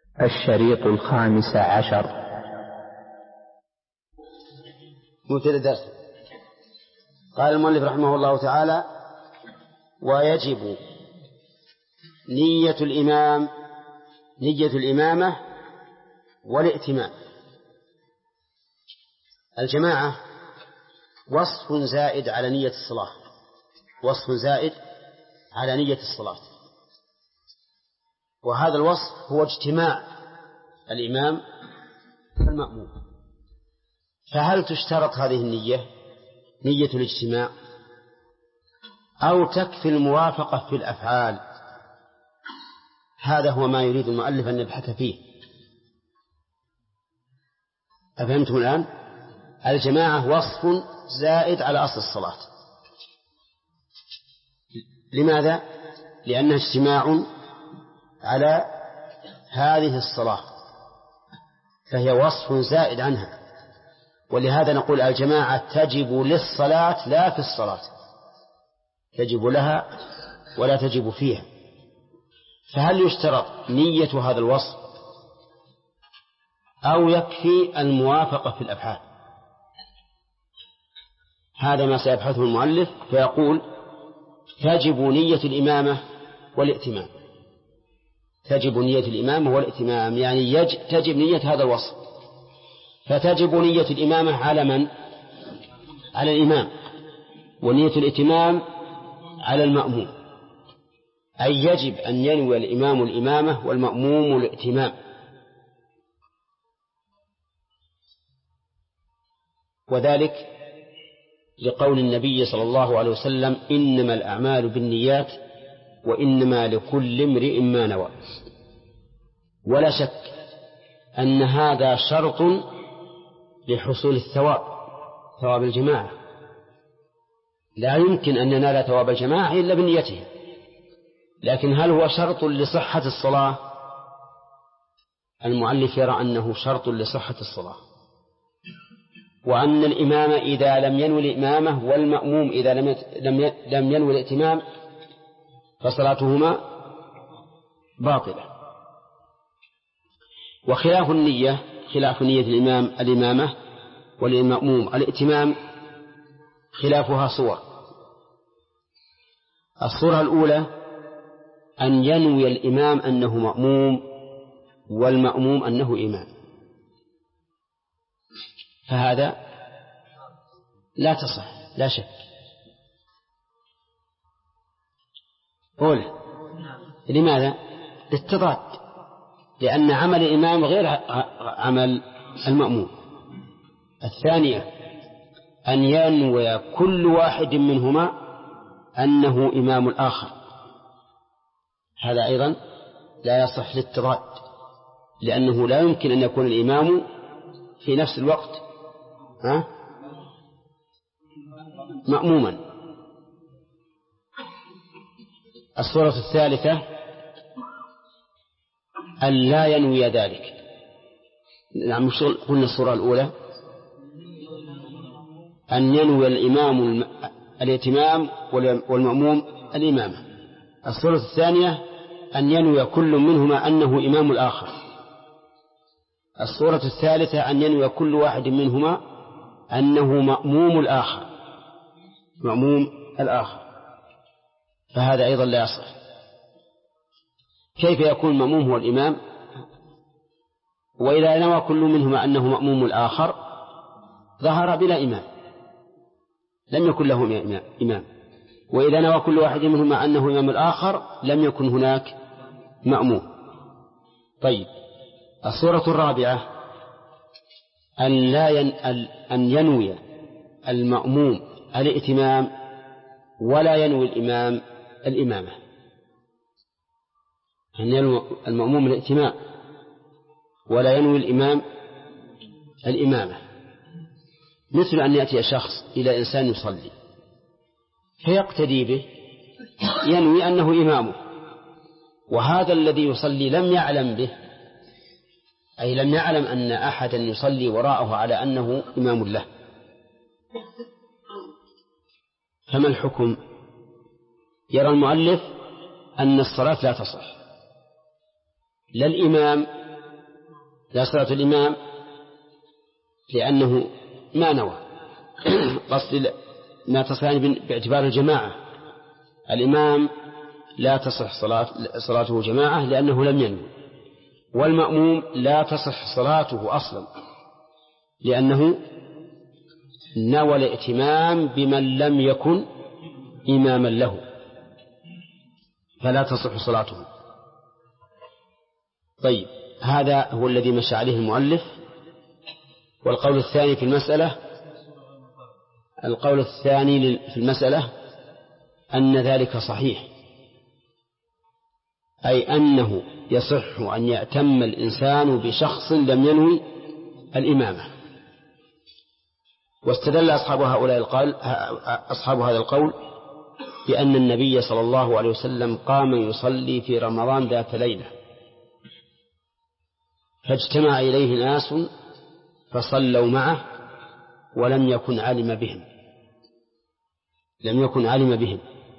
الشريط 15. مثل الدرس. قال المؤلف رحمه الله تعالى: ويجب نية الإمامة والائتمام. الجماعة وصف زائد على نية الصلاة، وصف زائد على نية الصلاة، وهذا الوصف هو اجتماع الإمام والمأموم. فهل تشترط هذه النية، نية الاجتماع، أو تكفي الموافقة في الأفعال؟ هذا هو ما يريد المؤلف أن يبحث فيه. أفهمتم الآن؟ الجماعة وصف زائد على أصل الصلاة. لماذا؟ لأنه اجتماع على هذه الصلاة، فهي وصف زائد عنها، ولهذا نقول الجماعة تجب للصلاة لا في الصلاة، تجب لها ولا تجب فيها. فهل يشترط نية هذا الوصف أو يكفي الموافقة في الأفعال؟ هذا ما سيبحثه المؤلف، فيقول: تجب نية الإمامة والائتمام. تجب نية الإمامة والائتمام يعني تجب نية هذا الوصف. فتجب نية الإمامة على من؟ على الإمام، ونية الائتمام على المأموم، أي يجب أن ينوي الإمام الإمامة والمأموم الائتمام. وذلك لقول النبي صلى الله عليه وسلم: إنما الأعمال بالنيات وإنما لكل امرئ ما نوى. ولا شك أن هذا شرط لحصول الثواب، ثواب الجماعة. لا يمكن أن ننال ثواب الجماعة إلا بنيته. لكن هل هو شرط لصحة الصلاة؟ المؤلف يرى أنه شرط لصحة الصلاة، وأن الإمام إذا لم ينوي الإمامة والمأموم إذا لم ينوي الائتمام فصلاتهما باطلة. وخلاف النية، خلاف نية الإمامة والمأموم الائتمام، خلافها صور. الصورة الأولى أن ينوي الإمام أنه مأموم والمأموم أنه إمام، فهذا لا تصح لا شك. قول لماذا؟ للتضاد، لأن عمل الإمام غير عمل المأموم. الثانية أن ينوي كل واحد منهما أنه إمام الآخر، هذا أيضا لا يصح للتضاد، لأنه لا يمكن أن يكون الإمام في نفس الوقت مأموما. الصورة الثالثة أن لا ينوي ذلك. نعم، قلنا الصورة الأولى أن ينوي الإمام الائتمام والمأموم الإمامة. الصورة الثانية أن ينوي كل منهما أنه إمام الآخر. الصورة الثالثة أن ينوي كل واحد منهما أنه مأموم الآخر، مأموم الآخر، فهذا أيضا لا يصح. كيف يكون المأموم هو الإمام؟ وإذا نوى كل منهما أنه مأموم الآخر ظهر بلا إمام، لم يكن له إمام. وإذا نوى كل واحد منهما أنه إمام الآخر لم يكن هناك مأموم. طيب، الصورة الرابعة أن ينوي المأموم الائتمام ولا ينوي الإمام الإمامة. أن ينوي المأموم الائتمام ولا ينوي الإمام الإمامة، مثل أن يأتي شخص إلى إنسان يصلي فيقتدي به، ينوي أنه إمامه، وهذا الذي يصلي لم يعلم به، أي لم يعلم أن أحدا يصلي وراءه على أنه إمام له. فما الحكم؟ يرى المؤلف أن الصلاة لا تصح، لا الإمام لا صلاة الإمام لأنه ما نوى. قصد ما تصلان باعتبار الجماعة. الإمام لا تصح صلاته جماعة لأنه لم ينوي، والمأموم لا تصح صلاته أصلا لأنه نوى الائتمام بمن لم يكن إماما له، فلا تصح صلاته. طيب، هذا هو الذي مشى عليه المؤلف. والقول الثاني في المسألة، القول الثاني في المسألة أن ذلك صحيح، أي أنه يصح أن يأتم الإنسان بشخص لم ينوي الإمامة. واستدل أصحاب هذا القول بأن النبي صلى الله عليه وسلم قام يصلي في رمضان ذات ليلة، فاجتمع إليه ناس فصلوا معه ولم يكن علم بهم،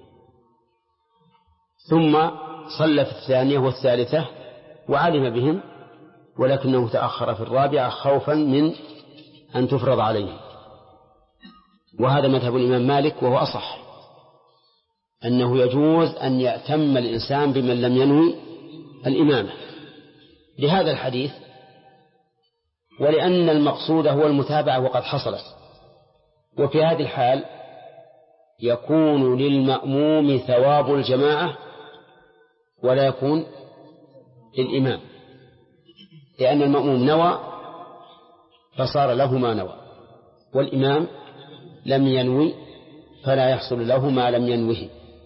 ثم صلى في الثانية والثالثة وعلم بهم، ولكنه تأخر في الرابعة خوفا من أن تفرض عليه. وهذا مذهب الإمام مالك، وهو أصح، أنه يجوز أن يأتم الإنسان بمن لم ينوي الإمامة لهذا الحديث، ولأن المقصود هو المتابعة وقد حصلت. وفي هذه الحال يكون للمأموم ثواب الجماعة ولا يكون للإمام، لأن المأموم نوى فصار له ما نوى، والإمام لم ينوي فلا يحصل له ما لم ينوه.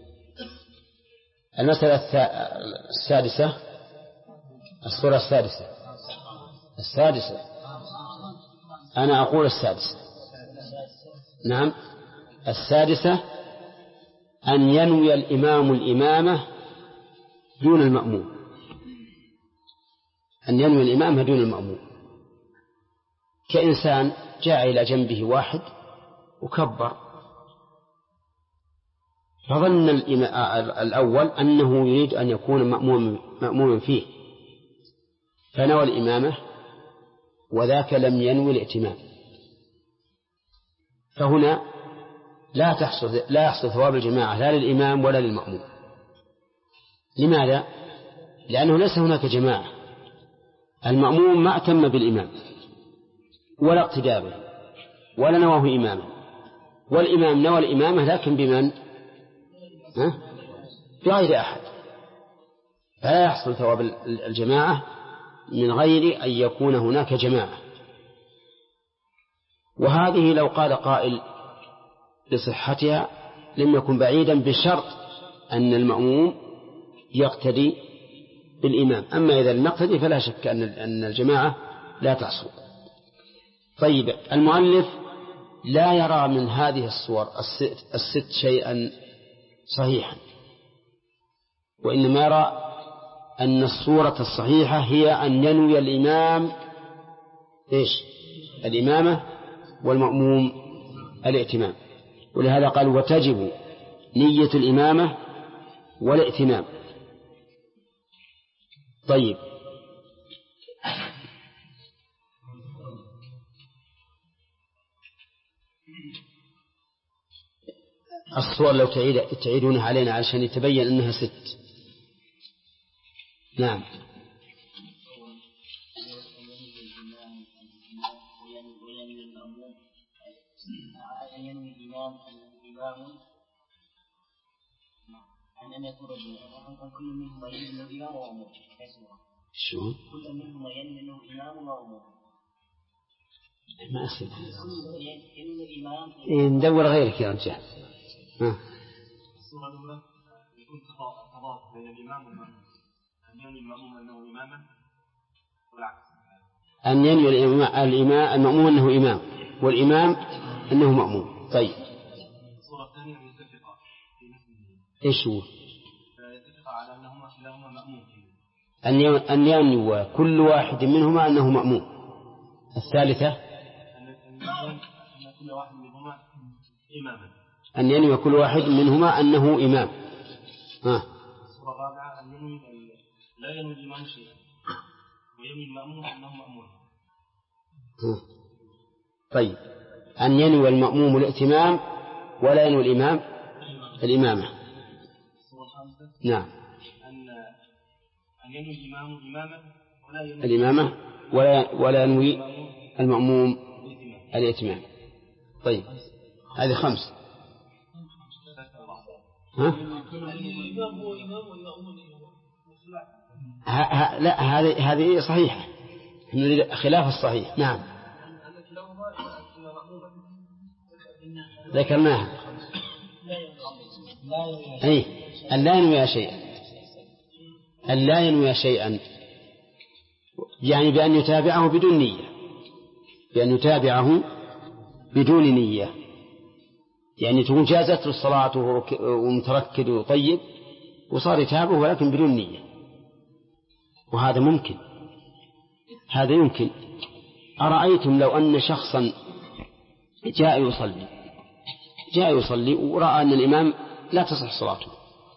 المسألة السادسة، الصورة السادسة أنا أقول السادسة، نعم السادسة، أن ينوي الإمام الإمامة دون المأموم، أن ينوي الإمامة دون المأموم. كإنسان جاء إلى جنبه واحد وكبر، فظن الأول أنه يريد أن يكون مأموما فيه فنوى الإمامة، وذاك لم ينوي الائتمام، فهنا لا يحصل ثواب الجماعة لا للإمام ولا للمأموم. لماذا؟ لأنه ليس هناك جماعة، المأموم ما أتم بالإمام ولا اقتدى به ولا نواه إماما، والإمام نوى الإمامة لكن بمن؟ بغير أحد، فلا يحصل ثواب الجماعة من غير أن يكون هناك جماعة. وهذه لو قال قائل بصحتها لم يكن بعيدا بشرط أن المأموم يقتدي بالإمام، أما إذا لم يقتدي فلا شك أن الجماعة لا تحصل. طيب، المؤلف لا يرى من هذه الصور الست شيئا صحيحا، وإنما يرى أن الصورة الصحيحة هي أن ينوي الإمام الإمامة والمأموم الائتمام، ولهذا قال وتجب نية الإمامة والائتمام. طيب، الصور لو تعيدونها علينا عشان يتبين أنها ست. نعم. أن يكون كل منهما ينوي إمام ومأموم. شو؟ كل منهما ينوي إمام ومأموم. ما أسمع. ينوي الإمام. ندور غيرك يا رجال. الصورة الأولى يكون تضاد بين الإمام والمأموم، أن ينوي المأموم أنه إماما والعكس. أن ينوي المأموم أنه إمام والإمام أنه مأموم. طيب. الصورة الثانية أن يتفق في نفسه. إيش هو؟ يتفق على أنهما كلاهما مأموم. أن ينوي كل واحد منهما أنه مأموم. الثالثة أن كل واحد منهما إماما. أن ينوي كل واحد منهما أنه إمام. الصورة الرابعة أن ينوي لا ينوي الإمام شيئا وينوي المأموم أنه مأمون. طيب، أن ينوي المأموم الائتمام ولا ينوي الإمام الإمامة. نعم. أن ينوي الإمام إمامة ولا ينوي الإمامة ولا ينوي المأموم الائتمام. طيب، هذه 5. لا، هذه صحيحة، خلاف الصحيح. نعم، ذكرناها. أن لا ينوي شيئا، أن لا ينوي شيئا، يعني بأن يتابعه بدون نية، بأن يتابعه بدون نية، يعني تكون جازت الصلاة ومتركد وطيب وصار يتابعه ولكن بدون نية، وهذا ممكن، هذا يمكن. أرأيتم لو أن شخصا جاء يصلي ورأى أن الإمام لا تصح صلاته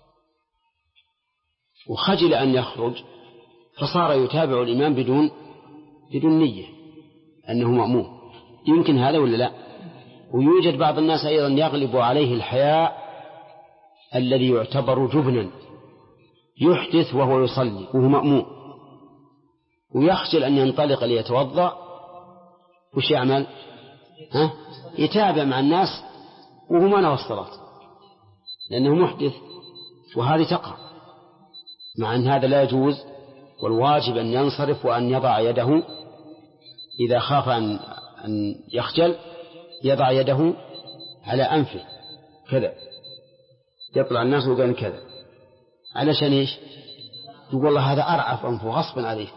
وخجل أن يخرج، فصار يتابع الإمام بدون نية أنه مأموم، يمكن هذا ولا لا؟ ويوجد بعض الناس أيضا يغلب عليه الحياء الذي يعتبر جبنا، يحدث وهو يصلي وهو مأموم، ويخجل أن ينطلق ليتوضأ، وش يعمل؟ يتابع مع الناس وهو ما نوى الصلاة لأنه محدث، وهذه تقع، مع أن هذا لا يجوز، والواجب أن ينصرف وأن يضع يده إذا خاف أن يخجل، يضع يده على أنفه كذا، يطلع الناس وقال كذا، علشان إيش؟ يقول والله هذا أرعف أنفه غصبا عليه،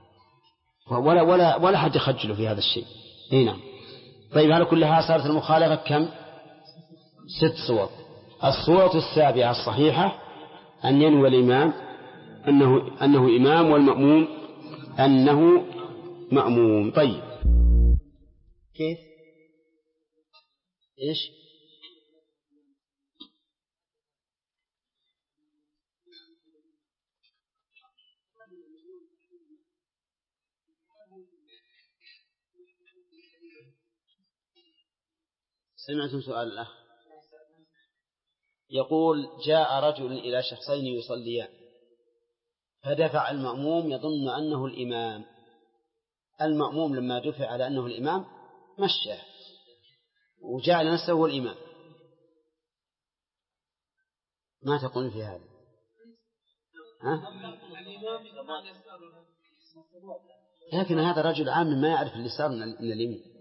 ولا حد يخجله في هذا الشيء. نعم. طيب، على كلها صارت المخالفة كم؟ 6 صور. الصورة السابعة الصحيحة أن ينوي الإمام أنه إمام والمأموم أنه مأموم. طيب، كيف؟ إيش؟ سمعتم سؤال الأخ يقول: جاء رجل إلى شخصين يصليان، فدفع المأموم يظن أنه الإمام. المأموم لما دفع على أنه الإمام مشى وجعل نفسه هو الإمام. ما تقول في هذا؟ لكن هذا رجل عام ما يعرف اليسار من اليمين.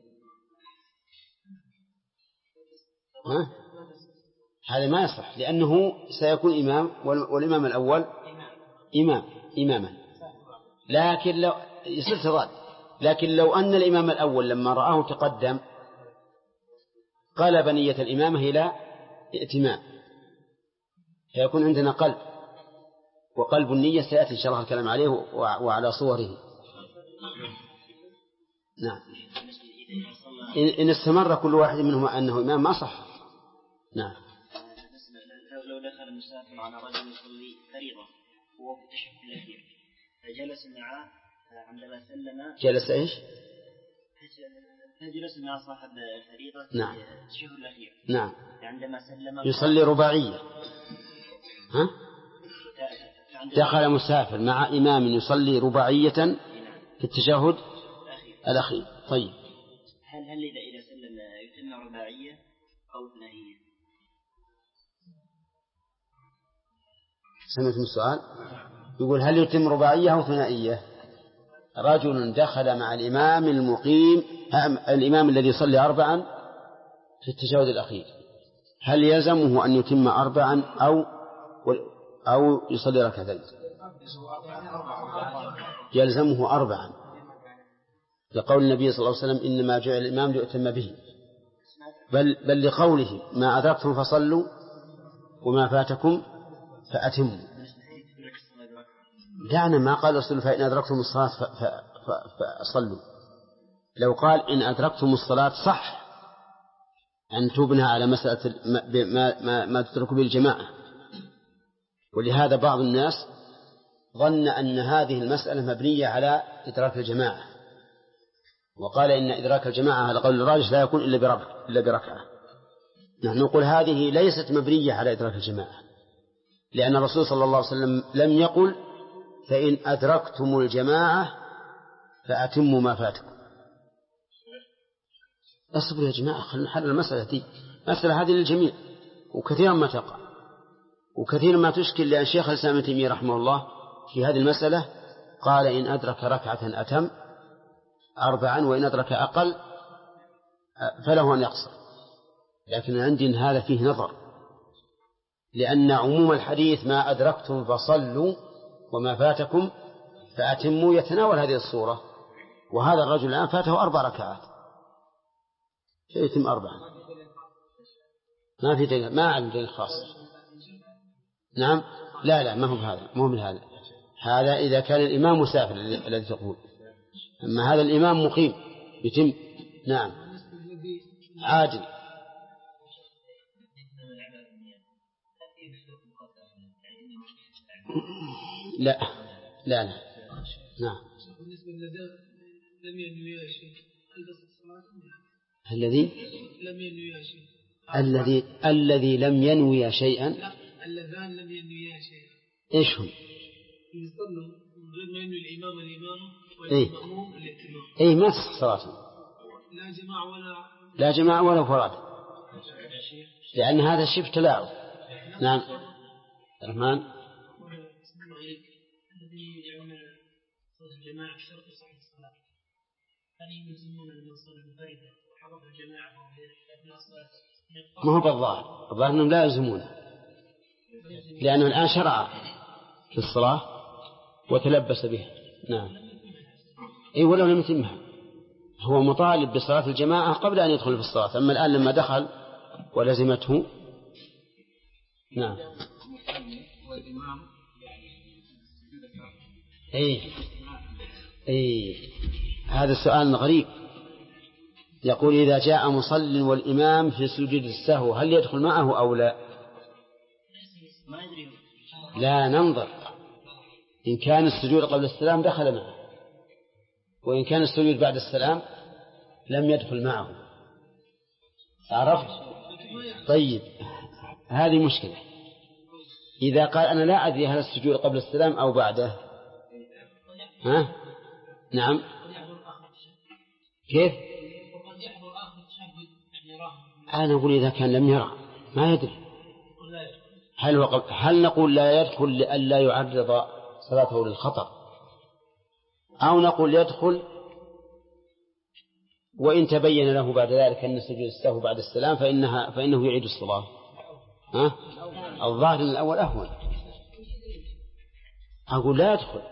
هذا ما يصح، لأنه سيكون إمام، والإمام الأول إماما، لكن لو يصير تضاد. لكن لو أن الإمام الأول لما رآه تقدم قلب نية الإمامة إلى ائتمام، فيكون عندنا قلب، وقلب النية سيأتي إن شاء الله الكلام عليه وعلى صوره. نعم. إن استمر كل واحد منهم أنه إمام ما صح. نعم. لو دخل المسافر على رجل يصلي فريضة وهو في التشهد الأخير فجلس معه عندما سلم، جلس إيش؟ فجلس مع صاحب الفريضة نعم. في التشهد الأخير. نعم. عندما سلم يصلي رباعية. دخل مسافر مع إمام يصلي رباعية في التشهد الأخير. طيب، هل إذا سلم يتم رباعية أو ثنائية؟ سمعتم السؤال؟ يقول: هل يتم رباعية أو ثنائية؟ رجل دخل مع الإمام المقيم، الإمام الذي يصلي 4 في التشهد الأخير، هل يلزمه أن يتم 4 أو يصلي 2 يلزمه 4، لقول النبي صلى الله عليه وسلم: إنما جعل الإمام ليؤتم به، بل لقوله: ما أدركتم فصلوا وما فاتكم فأتموا. دعنا، ما قال رسول فإن أدركتم الصلاة فصلوا. لو قال إن أدركتم الصلاة صح أن تبنى على مسألة ما تترك به الجماعة. ولهذا بعض الناس ظن أن هذه المسألة مبنية على إدراك الجماعة، وقال إن إدراك الجماعة على قول الراجح لا يكون إلا بركعة. نحن نقول هذه ليست مبنية على إدراك الجماعة، لأن الرسول صلى الله عليه وسلم لم يقل فإن أدركتم الجماعة فأتموا ما فاتكم. أصبروا يا جماعة، خلنا نحل المسألة دي، مسألة هذه للجميع، وكثيرا ما تقع وكثيرا ما تشكل، لأن شيخ الإسلام ابن تيمية رحمه الله في هذه المسألة قال إن أدرك ركعة أتم 4، وإن أدرك أقل فله أن يقصر. لكن عندي إن هذا فيه نظر، لأن عموم الحديث ما أدركتم فصلوا وما فاتكم فأتموا يتناول هذه الصورة، وهذا الرجل الآن فاته 4 ركعات يتم 4. ما في دليل، ما عندنا دليل خاص. نعم، لا ما هو بهذا، مو من هذا. هذا إذا كان الإمام مسافر الذي تقول، أما هذا الإمام مقيم يتم. نعم عادل. لا نعم. بالنسبة لم ينوي شيء، الذي لم ينوي شيء، الذي لم ينوي شيئا، لا اللذان لم ينوي شيئا. ايش هم؟ يصلوا من غير ما ينوي الإمام والمأموم الائتمام. اي ما تصح صلاتهم، لا جماعة ولا فراد، لأن هذا شبه تلاعب. نعم الرحمن. الذي يجعلون صلاة الجماعة شرط صحيح الصلاة، هل يلزمون من صلاة الفريضة وحضر الجماعة في الصلاة؟ ما هو بالظاهر أنهم لا يلزمونه، لأنه الآن شرع في الصلاة وتلبس به. نعم أي ولو لم يتمها، هو مطالب بصلاة الجماعة قبل أن يدخل في الصلاة، أما الآن لما دخل ولزمته. نعم هذا السؤال غريب. يقول إذا جاء مصل والإمام في سجود السهو هل يدخل معه أو لا؟ لا، ننظر. إن كان السجود قبل السلام دخل معه، وإن كان السجود بعد السلام لم يدخل معه. عرفت؟ طيب هذه مشكلة. إذا قال أنا لا أدري هل السجود قبل السلام أو بعده، ها؟ نعم كيف؟ أنا أقول إذا كان لم يرى ما يدري هل نقول لا يدخل لئلا يعرض صلاته للخطر، أو نقول يدخل وإن تبين له بعد ذلك أن سجود السهو بعد السلام فإنه يعيد الصلاة. ها؟ الظاهر الأول أهون. أقول لا يدخل.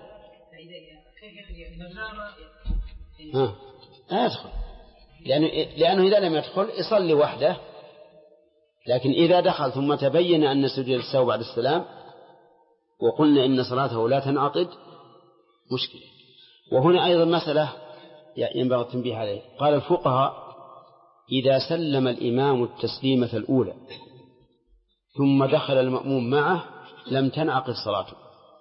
لا يدخل، لأنه إذا لم يدخل يصلي وحده، لكن إذا دخل ثم تبين أن سجود السهو بعد السلام وقلنا إن صلاته لا تنعقد مشكلة. وهنا أيضا مسألة ينبغي التنبيه عليه. قال الفقهاء إذا سلم الإمام التسليمة الأولى ثم دخل المأموم معه لم تنعقد صلاته.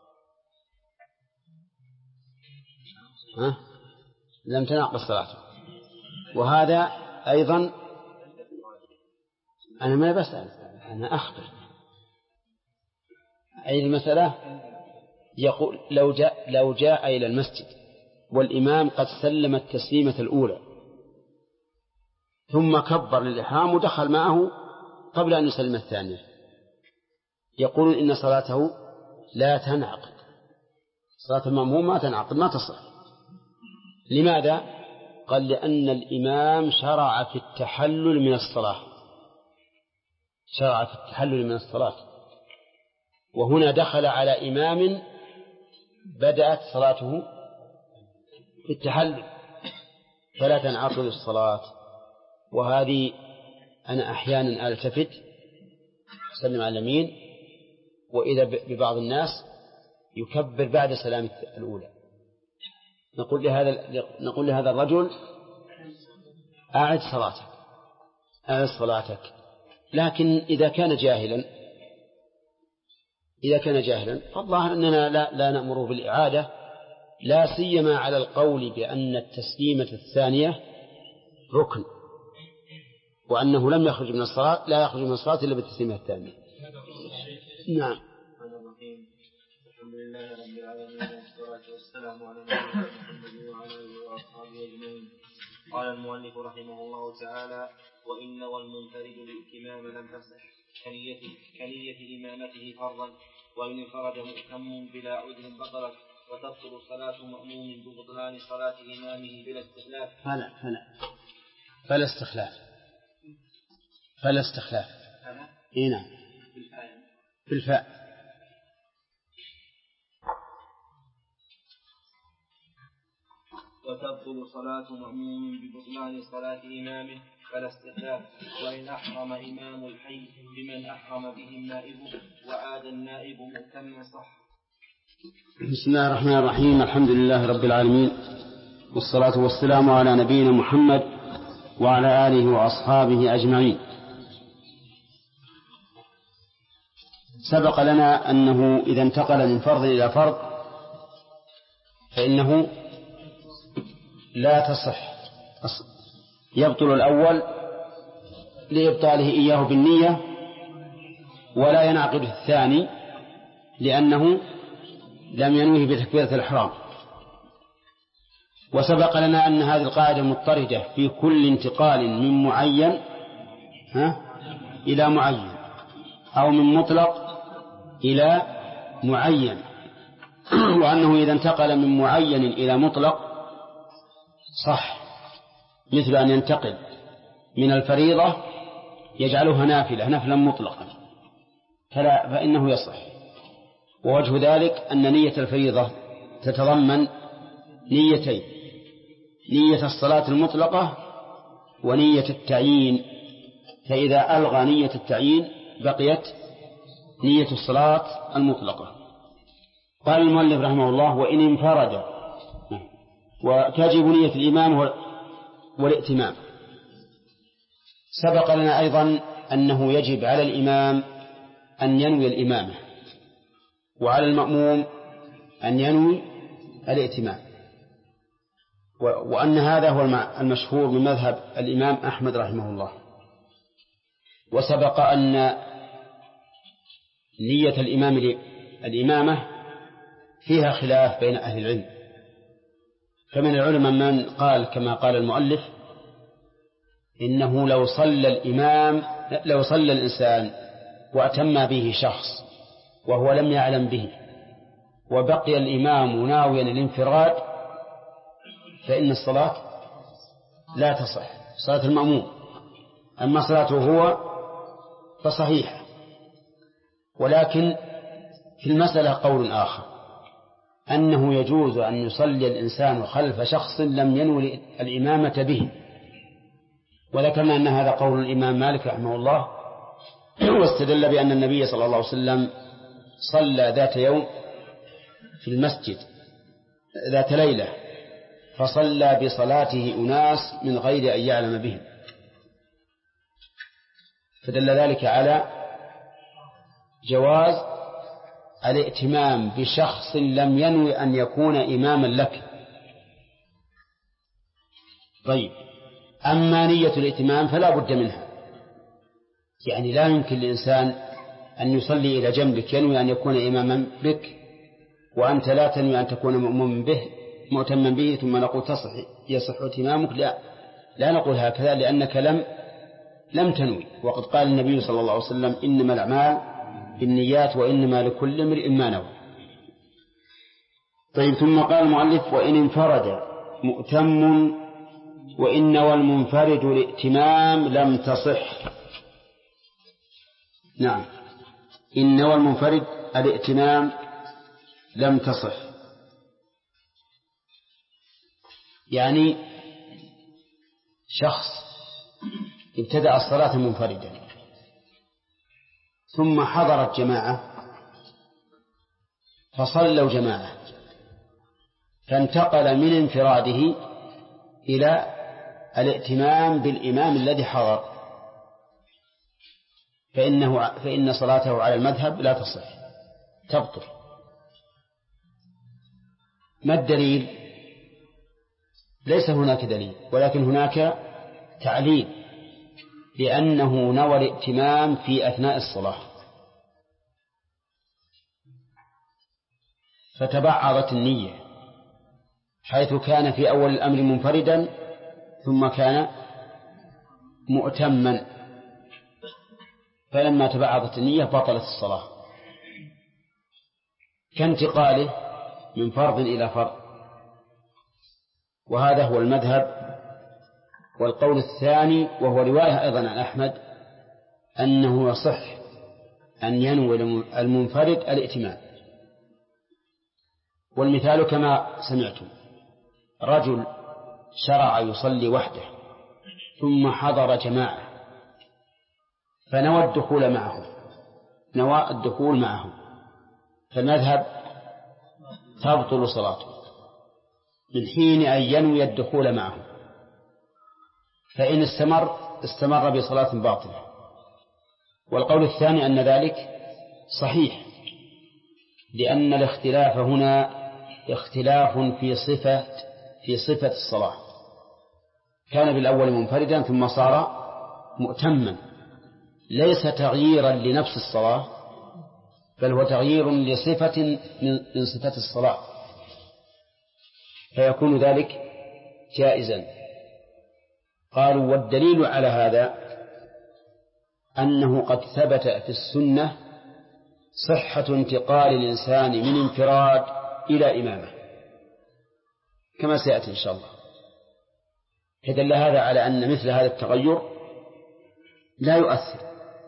لم تنعقد صلاته. وهذا أيضا أنا ما بسأل، أنا أخبر. أي المسألة يقول لو جاء إلى المسجد والإمام قد سلم التسليمة الأولى ثم كبر للإحرام ودخل معه قبل أن يسلم الثانية، يقولون إن صلاته لا تنعقد، صلاة المأموم ما تنعقد، ما تصح. لماذا؟ قال لأن الإمام شرع في التحلل من الصلاة، شرع في التحلل من الصلاة، وهنا دخل على إمام بدأت صلاته في التحلل فلا تنعقد الصلاة. وهذه أنا أحيانا ألتفت أسلم على اليمين وإذا ببعض الناس يكبر بعد سلام الأولى، نقول لهذا الرجل أعد صلاتك. لكن إذا كان جاهلا إذا كان جاهلا فالله أننا لا نأمره بالإعادة، لا سيما على القول بأن التسليمة الثانية ركن، وأنه لم يخرج من الصلاة، لا يخرج من الصلاة إلا بالتسليمة الثانية. نعم. الحمد لله رب العالمين، والصلاة والسلام على نبينا محمد وعلى آله وأصحابه أجمعين. قال المؤلف رحمه الله تعالى: وإن والمنفرد الائتمام لم تصح كنية إمامته فرضا، وإن انفرد مؤتم بلا عذر بطلت، وتبطل صلاة مأموم ببطلان صلاة إمامه بلا استخلاف. فلا استخلاف. هنا بالفاء. وتبطل صلاة مأموم ببطلان صلاة إمامه فلا استخلاف، وإن أحرم إمام الحي بمن أحرم به النائب وعاد النائب مؤتما صح. بسم الله الرحمن الرحيم. الحمد لله رب العالمين، والصلاة والسلام على نبينا محمد وعلى آله وأصحابه أجمعين. سبق لنا أنه إذا انتقل من فرض إلى فرض فإنه لا تصح، يبطل الأول لإبطاله إياه بالنية، ولا ينعقد الثاني لأنه لم ينوه بتكبيرة الإحرام. وسبق لنا أن هذه القاعدة مضطردة في كل انتقال من معين إلى معين، أو من مطلق إلى معين، وأنه إذا انتقل من معين إلى مطلق صح، مثل أن ينتقل من الفريضة يجعلها نافلة مطلقا فإنه يصح. ووجه ذلك أن نية الفريضة تتضمن نيتين: نية الصلاة المطلقة ونية التعيين، فإذا ألغى نية التعيين بقيت نية الصلاة المطلقة. قال المؤلف رحمه الله: وإن انفرد، وتجب نية الإمام والائتمام. سبق لنا أيضا أنه يجب على الإمام أن ينوي الإمامة، وعلى المأموم أن ينوي الائتمام، وأن هذا هو المشهور من مذهب الإمام أحمد رحمه الله. وسبق أن نية الإمامة فيها خلاف بين أهل العلم، فمن العلماء من قال كما قال المؤلف: إنه لو صلى الإنسان وأتم به شخص وهو لم يعلم به وبقي الإمام ناويا الانفراد فإن الصلاة لا تصح، صلاة المأموم. أما صلاته هو فصحيحة. ولكن في المسألة قول آخر، أنه يجوز أن يصلي الإنسان خلف شخص لم ينوي الإمامة به، وذكرنا أن هذا قول الإمام مالك رحمه الله، واستدل بأن النبي صلى الله عليه وسلم صلى ذات يوم في المسجد ذات ليلة، فصلى بصلاته أناس من غير أن يعلم بهم، فدل ذلك على جواز الائتمام بشخص لم ينوي أن يكون إماما لك. طيب، أما نية الائتمام فلا بد منها، يعني لا يمكن للإنسان أن يصلي إلى جنبك ينوي أن يكون إماما بك وأنت لا تنوي أن تكون مؤتما به ثم نقول يصح ائتمامك. لا نقول هكذا، لأنك لم تنوي. وقد قال النبي صلى الله عليه وسلم: إنما الأعمال بالنيات وإنما لكل امرئ ما نوى. طيب، ثم قال المؤلف: وإن انفرد مؤتم وإن والمنفرد الائتمام لم تصح. نعم، إن والمنفرد الائتمام لم تصح، يعني شخص ابتدأ الصلاة منفردا ثم حضرت جماعة فصلوا جماعة، فانتقل من انفراده إلى الائتمام بالإمام الذي حضر، فإن صلاته على المذهب لا تصح، تبطل. ما الدليل؟ ليس هناك دليل، ولكن هناك تعليل، لأنه نوى الائتمام في أثناء الصلاة فتبعضت النية، حيث كان في أول الأمر منفردا ثم كان مؤتما، فلما تبعضت النية بطلت الصلاة، كانتقاله من فرض إلى فرض. وهذا هو المذهب. والقول الثاني وهو رواية أيضا عن أحمد أنه يصح أن ينوي المنفرد الائتمام. والمثال كما سمعتم: رجل شرع يصلي وحده ثم حضر جماعة فنوى الدخول معهم، فالمذهب تبطل صلاته من حين أن ينوي الدخول معهم، فإن استمر بصلاة باطلة. والقول الثاني أن ذلك صحيح، لأن الاختلاف هنا اختلاف في صفة الصلاة. كان بالأول منفردا ثم صار مؤتما، ليس تغييرا لنفس الصلاة، بل هو تغيير لصفة من صفات الصلاة، فيكون ذلك جائزا. قالوا: والدليل على هذا أنه قد ثبت في السنة صحة انتقال الإنسان من انفراد إلى إمامة، كما سيأتي إن شاء الله. فدل هذا على أن مثل هذا التغير لا يؤثر،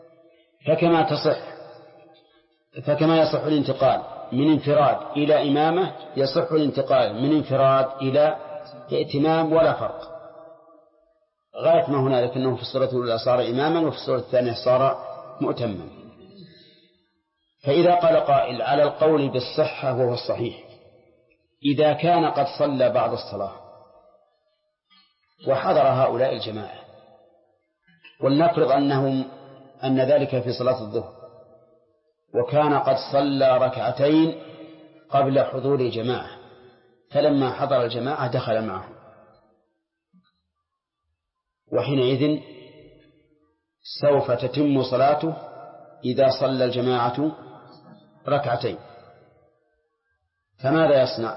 فكما يصح الانتقال من انفراد إلى إمامة، يصح الانتقال من انفراد إلى ائتمام، ولا فرق. غاية ما هنالك أنه في الصورة الأولى صار إماما وفي الصورة الثانية صار مؤتما. فإذا قال قائل على القول بالصحة وهو الصحيح، إذا كان قد صلى بعض الصلاة وحضر هؤلاء الجماعة، ولنفرض أن ذلك في صلاة الظهر، وكان قد صلى ركعتين قبل حضور الجماعة، فلما حضر الجماعة دخل معهم، وحينئذ سوف تتم صلاته إذا صلى الجماعة ركعتين، فماذا يصنع؟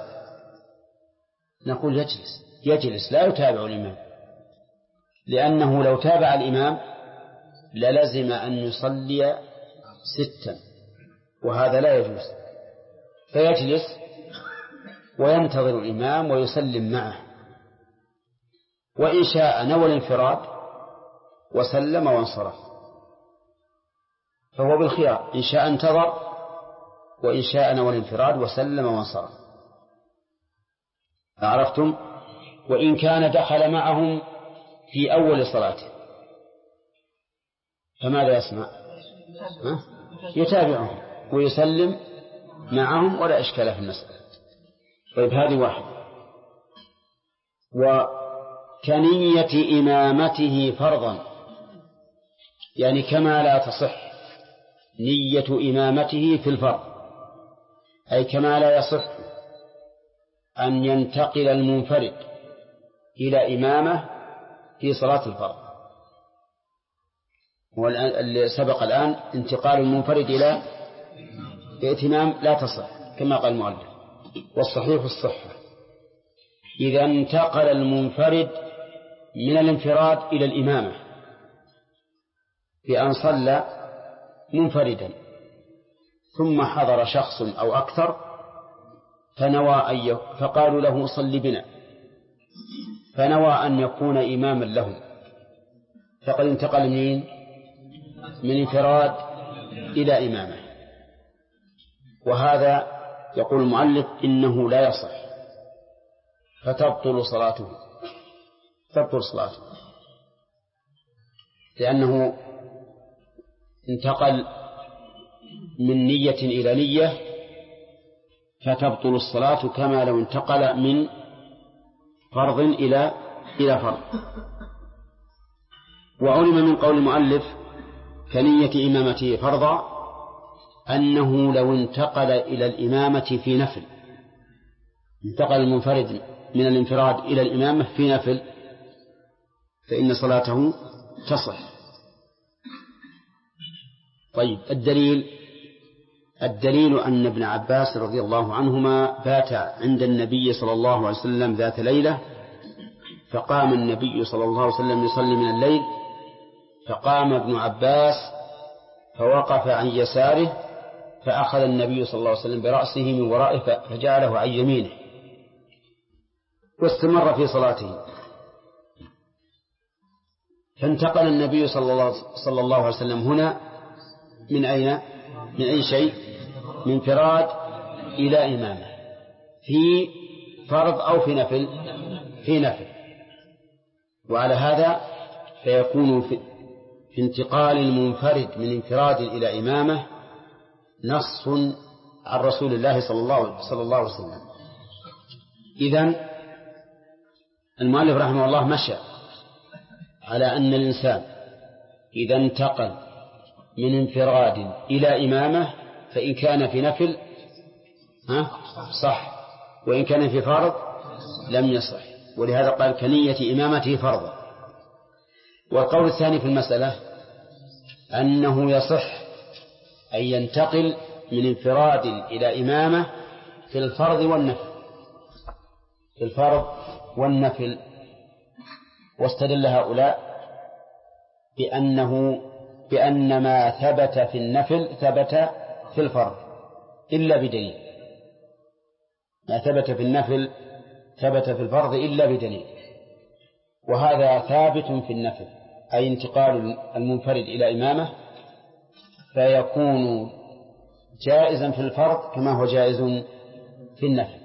نقول يجلس لا يتابع الإمام، لأنه لو تابع الإمام للزم أن يصلي 6، وهذا لا يجوز، فيجلس وينتظر الإمام ويسلم معه، وإن شاء نوى الانفراد وسلم وانصرف، فهو بالخيار، إن شاء انتظر وإن شاء نوى الانفراد وسلم وانصرف. عرفتم؟ وإن كان دخل معهم في أول صلاته فماذا يصنع؟ يتابعهم ويسلم معهم ولا إشكال في المسألة. طيب، هذه واحدة. وكنية إمامته فرضا، يعني كما لا تصح نية إمامته في الفرض، أي كما لا يصح أن ينتقل المنفرد إلى إمامة في صلاة الفرض. واللي سبق الآن انتقال المنفرد إلى ائتمام لا تصح كما قال المؤلف. والصحيح الصحة إذا انتقل المنفرد من الانفراد إلى الإمامة بأن صلى منفردا ثم حضر شخص أو أكثر فقالوا له صل بنا، فنوى أن يكون إماما لهم، فقد انتقل من انفراد إلى إمامة. وهذا يقول المؤلف إنه لا يصح، فتبطل صلاته لأنه انتقل من نية إلى نية، فتبطل الصلاة كما لو انتقل من فرض إلى فرض. وعلم من قول المؤلف كنية إمامته فرضا أنه لو انتقل إلى الإمامة في نفل، انتقل المنفرد من الانفراد إلى الإمامة في نفل، فإن صلاته تصح. طيب، الدليل أن ابن عباس رضي الله عنهما بات عند النبي صلى الله عليه وسلم ذات ليلة، فقام النبي صلى الله عليه وسلم يصلي من الليل، فقام ابن عباس فوقف عن يساره، فأخذ النبي صلى الله عليه وسلم برأسه من ورائه فجعله عن يمينه، واستمر في صلاته. فانتقل النبي صلى الله عليه وسلم هنا من أين؟ من أي شيء؟ من انفراد إلى إمامة في فرض أو في نفل؟ في نفل. وعلى هذا فيكون في انتقال المنفرد من انفراد إلى إمامة نص عن رسول الله صلى الله عليه وسلم. إذن المؤلف رحمه الله مشى على أن الإنسان إذا انتقل من انفراد إلى إمامة فإن كان في نفل صح، وإن كان في فرض لم يصح، ولهذا قال كنية إمامته فرضا. والقول الثاني في المسألة أنه يصح أن ينتقل من انفراد إلى إمامة في الفرض والنفل، في الفرض والنفل. واستدل هؤلاء بأن ما ثبت في النفل ثبت في الفرض إلا بدليل، ما ثبت في النفل ثبت في الفرض إلا بدليل. وهذا ثابت في النفل، أي انتقال المنفرد إلى إمامة فيكون جائزا في الفرض كما هو جائز في النفل.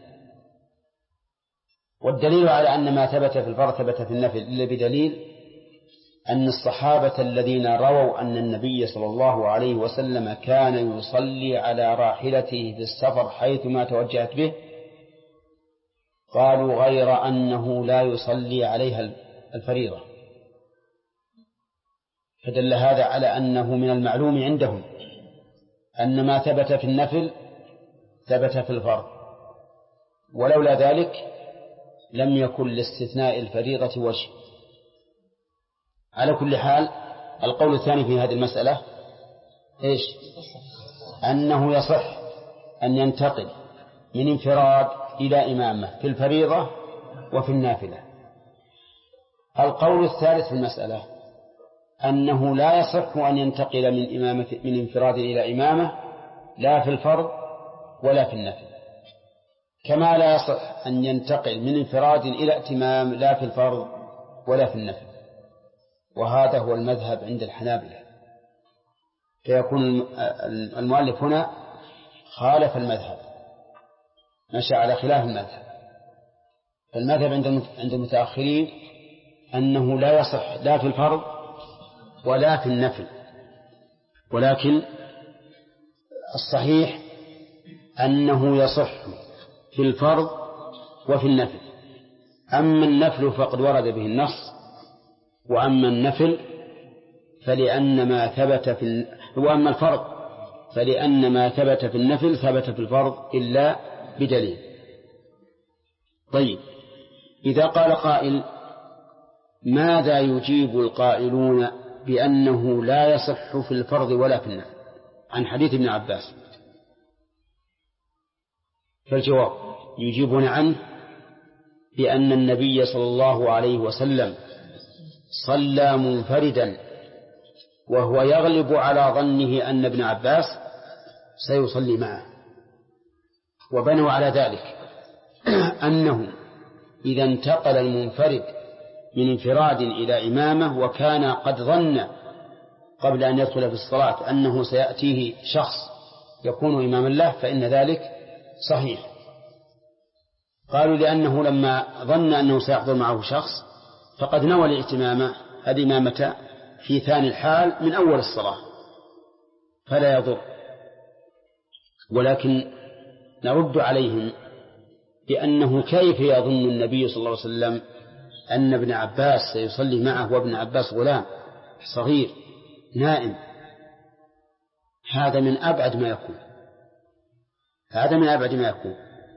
والدليل على أن ما ثبت في الفرض ثبت في النفل إلا بدليل أن الصحابة الذين رووا أن النبي صلى الله عليه وسلم كان يصلي على راحلته في السفر حيثما توجهت به، قالوا غير أنه لا يصلي عليها الفريضة. فدل هذا على أنه من المعلوم عندهم أن ما ثبت في النفل ثبت في الفرض، ولولا ذلك لم يكن لاستثناء الفريضة وجه. على كل حال القول الثاني في هذه المسألة إيش؟ أنه يصح أن ينتقل من انفراد إلى إمامة في الفريضة وفي النافلة. القول الثالث في المسألة أنه لا يصح أن ينتقل من انفراد إلى إمامة لا في الفرض ولا في النفل، كما لا يصح أن ينتقل من انفراد إلى ائتمام لا في الفرض ولا في النفل. وهذا هو المذهب عند الحنابلة، فيكون المؤلف هنا خالف المذهب، مشى على خلاف المذهب. فالمذهب عند المتأخرين أنه لا يصح لا في الفرض ولا في النفل، ولكن الصحيح أنه يصح في الفرض وفي النفل. أما النفل فقد ورد به النص، وأما النفل فلأن ما ثبت وأما الفرض فلأن ما ثبت في النفل ثبت في الفرض إلا بدليل. طيب، إذا قال قائل ماذا يجيب القائلون بأنه لا يصح في الفرض ولا في النفل عن حديث ابن عباس؟ فالجواب يجيبون عنه بأن النبي صلى الله عليه وسلم صلى منفردا وهو يغلب على ظنه أن ابن عباس سيصلي معه، وبنوا على ذلك أنه إذا انتقل المنفرد من انفراد إلى إمامة وكان قد ظن قبل أن يدخل في الصلاة أنه سيأتيه شخص يكون إماما له فإن ذلك صحيح. قالوا لأنه لما ظن أنه سيحضر معه شخص فقد نوى الإمامة في ثاني الحال من أول الصلاة فلا يضر. ولكن نرد عليهم بأنه كيف يظن النبي صلى الله عليه وسلم أن ابن عباس سيصلي معه وابن عباس غلام صغير نائم، هذا من أبعد ما يكون.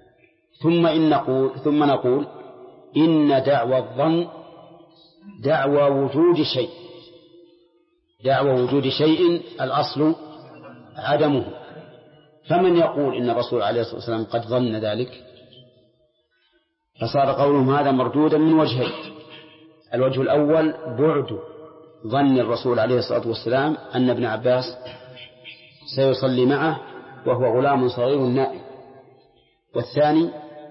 ثم نقول إن دعوى الظن دعوى وجود شيء الأصل عدمه. فمن يقول إن الرسول عليه الصلاة والسلام قد ظن ذلك، فصار قولهم هذا مردودا من وجهين. الوجه الأول بعد ظن الرسول عليه الصلاة والسلام أن ابن عباس سيصلي معه وهو غلام صغير نائم. والثاني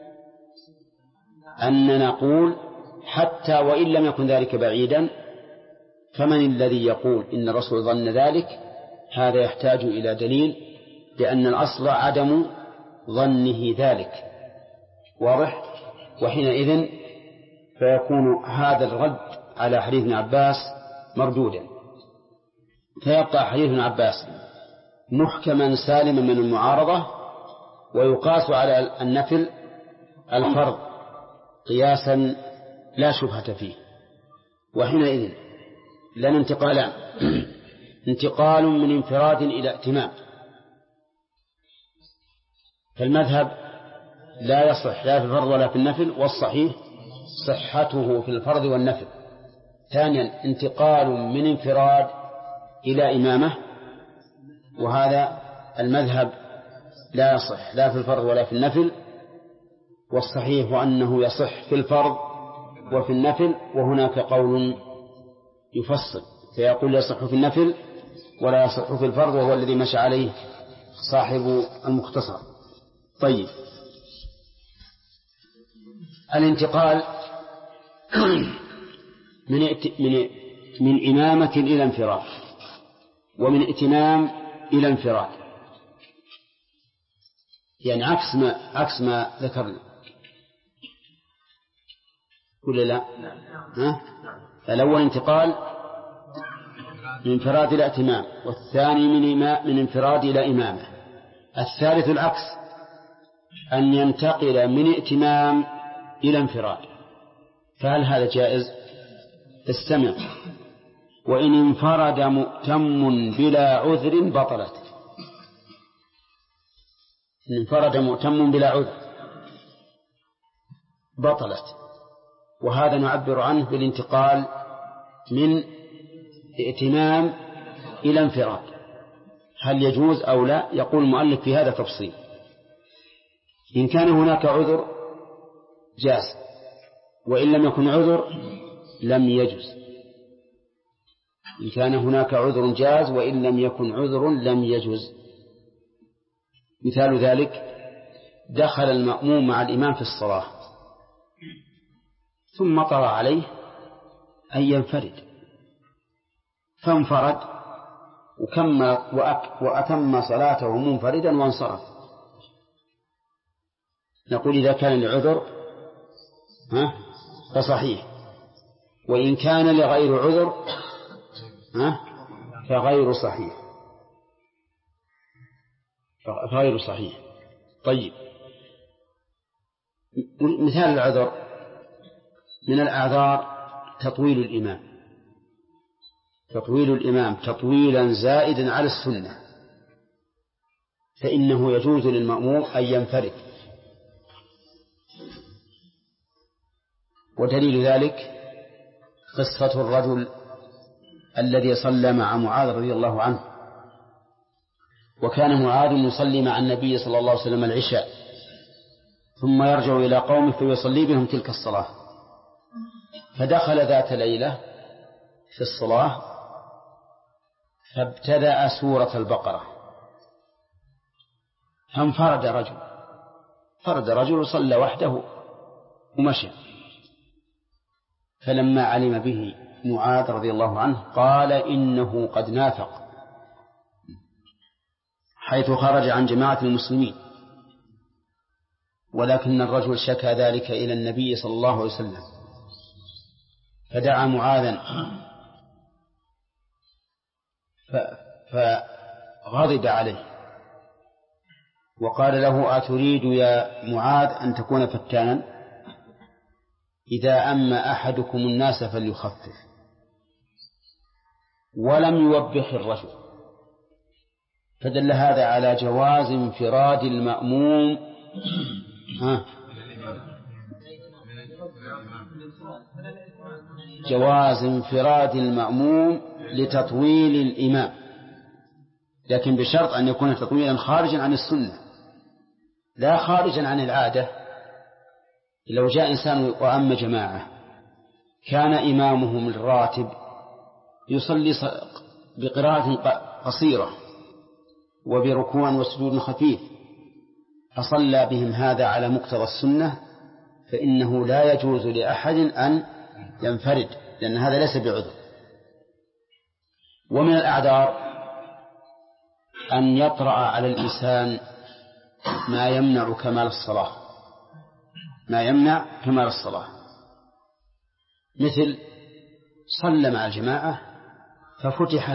أن نقول حتى وإن لم يكن ذلك بعيدا، فمن الذي يقول إن الرسول ظن ذلك؟ هذا يحتاج إلى دليل، لأن الأصل عدم ظنه ذلك. واضح؟ وحينئذ فيكون هذا الرد على حديث ابن عباس مردودا، فيبقى حديث ابن عباس محكما سالما من المعارضة، ويقاس على النفل الفرض قياسا لا شبهة فيه. وحينئذ لنا انتقالان: انتقال من انفراد إلى ائتمام، فالمذهب لا يصح لا في الفرض ولا في النفل، والصحيح صحته في الفرض والنفل. ثانيا انتقال من انفراد إلى إمامة، وهذا المذهب لا يصح لا في الفرض ولا في النفل، والصحيح أنه يصح في الفرض وفي النفل. وهناك قول يفصل فيقول يصح في النفل ولا يصح في الفرض، وهو الذي مشى عليه صاحب المختصر. طيب، الانتقال من إمامة إلى انفراد، ومن ائتمام إلى انفراد، يعني عكس ما ذكرنا. كل لا الأول انتقال من انفراد إلى ائتمام، والثاني من انفراد إلى إمامة. الثالث العكس، أن ينتقل من ائتمام إلى انفراد. فهل هذا جائز؟ استمع: وإن انفرد مؤتم بلا عذر بطلت. إن انفرد مؤتم بلا عذر بطلت. وهذا نعبر عنه بالانتقال من ائتمام إلى انفراد. هل يجوز أو لا؟ يقول المؤلف في هذا تفصيل. إن كان هناك عذر جاز، وإن لم يكن عذر لم يجوز. إن كان هناك عذر جاز، وإن لم يكن عذر لم يجوز. مثال ذلك: دخل المأموم مع الإمام في الصلاة، ثم طرأ عليه أن ينفرد، فانفرد وأتم صلاته منفردا وانصرف. نقول إذا كان لعذر فصحيح، وإن كان لغير عذر فغير صحيح. طيب، مثال العذر: من الأعذار تطويل الإمام تطويلا زائدا على السنة، فإنه يجوز للمأموم أن ينفرد. ودليل ذلك قصة الرجل الذي صلى مع معاذ رضي الله عنه، وكان معاذ يصلي مع النبي صلى الله عليه وسلم العشاء، ثم يرجع إلى قومه فيصلي بهم تلك الصلاة. فدخل ذات ليلة في الصلاة فابتدأ سورة البقرة، فانفرد رجل صلى وحده ومشى. فلما علم به معاذ رضي الله عنه قال إنه قد نافق، حيث خرج عن جماعة المسلمين. ولكن الرجل شكى ذلك إلى النبي صلى الله عليه وسلم، فدعا معاذا فغضب عليه وقال له: أتريد يا معاذ أن تكون فتانا؟ إذا أما أحدكم الناس فليخفف. ولم يوبخ الرجل، فدل هذا على جواز انفراد المأموم جواز انفراد المأموم لتطويل الإمام، لكن بشرط أن يكون تطويلا خارجا عن السنة لا خارجا عن العادة. لو جاء إنسان وأم جماعة كان إمامهم الراتب يصلي بقراءة قصيرة وبركوع وسجود خفيف فصلى بهم هذا على مقتضى السنة، فإنه لا يجوز لأحد أن ينفرد، لأن هذا ليس بعذر. ومن الأعذار أن يطرأ على الإنسان ما يمنع كمال الصلاة، مثل صلى مع الجماعة ففتح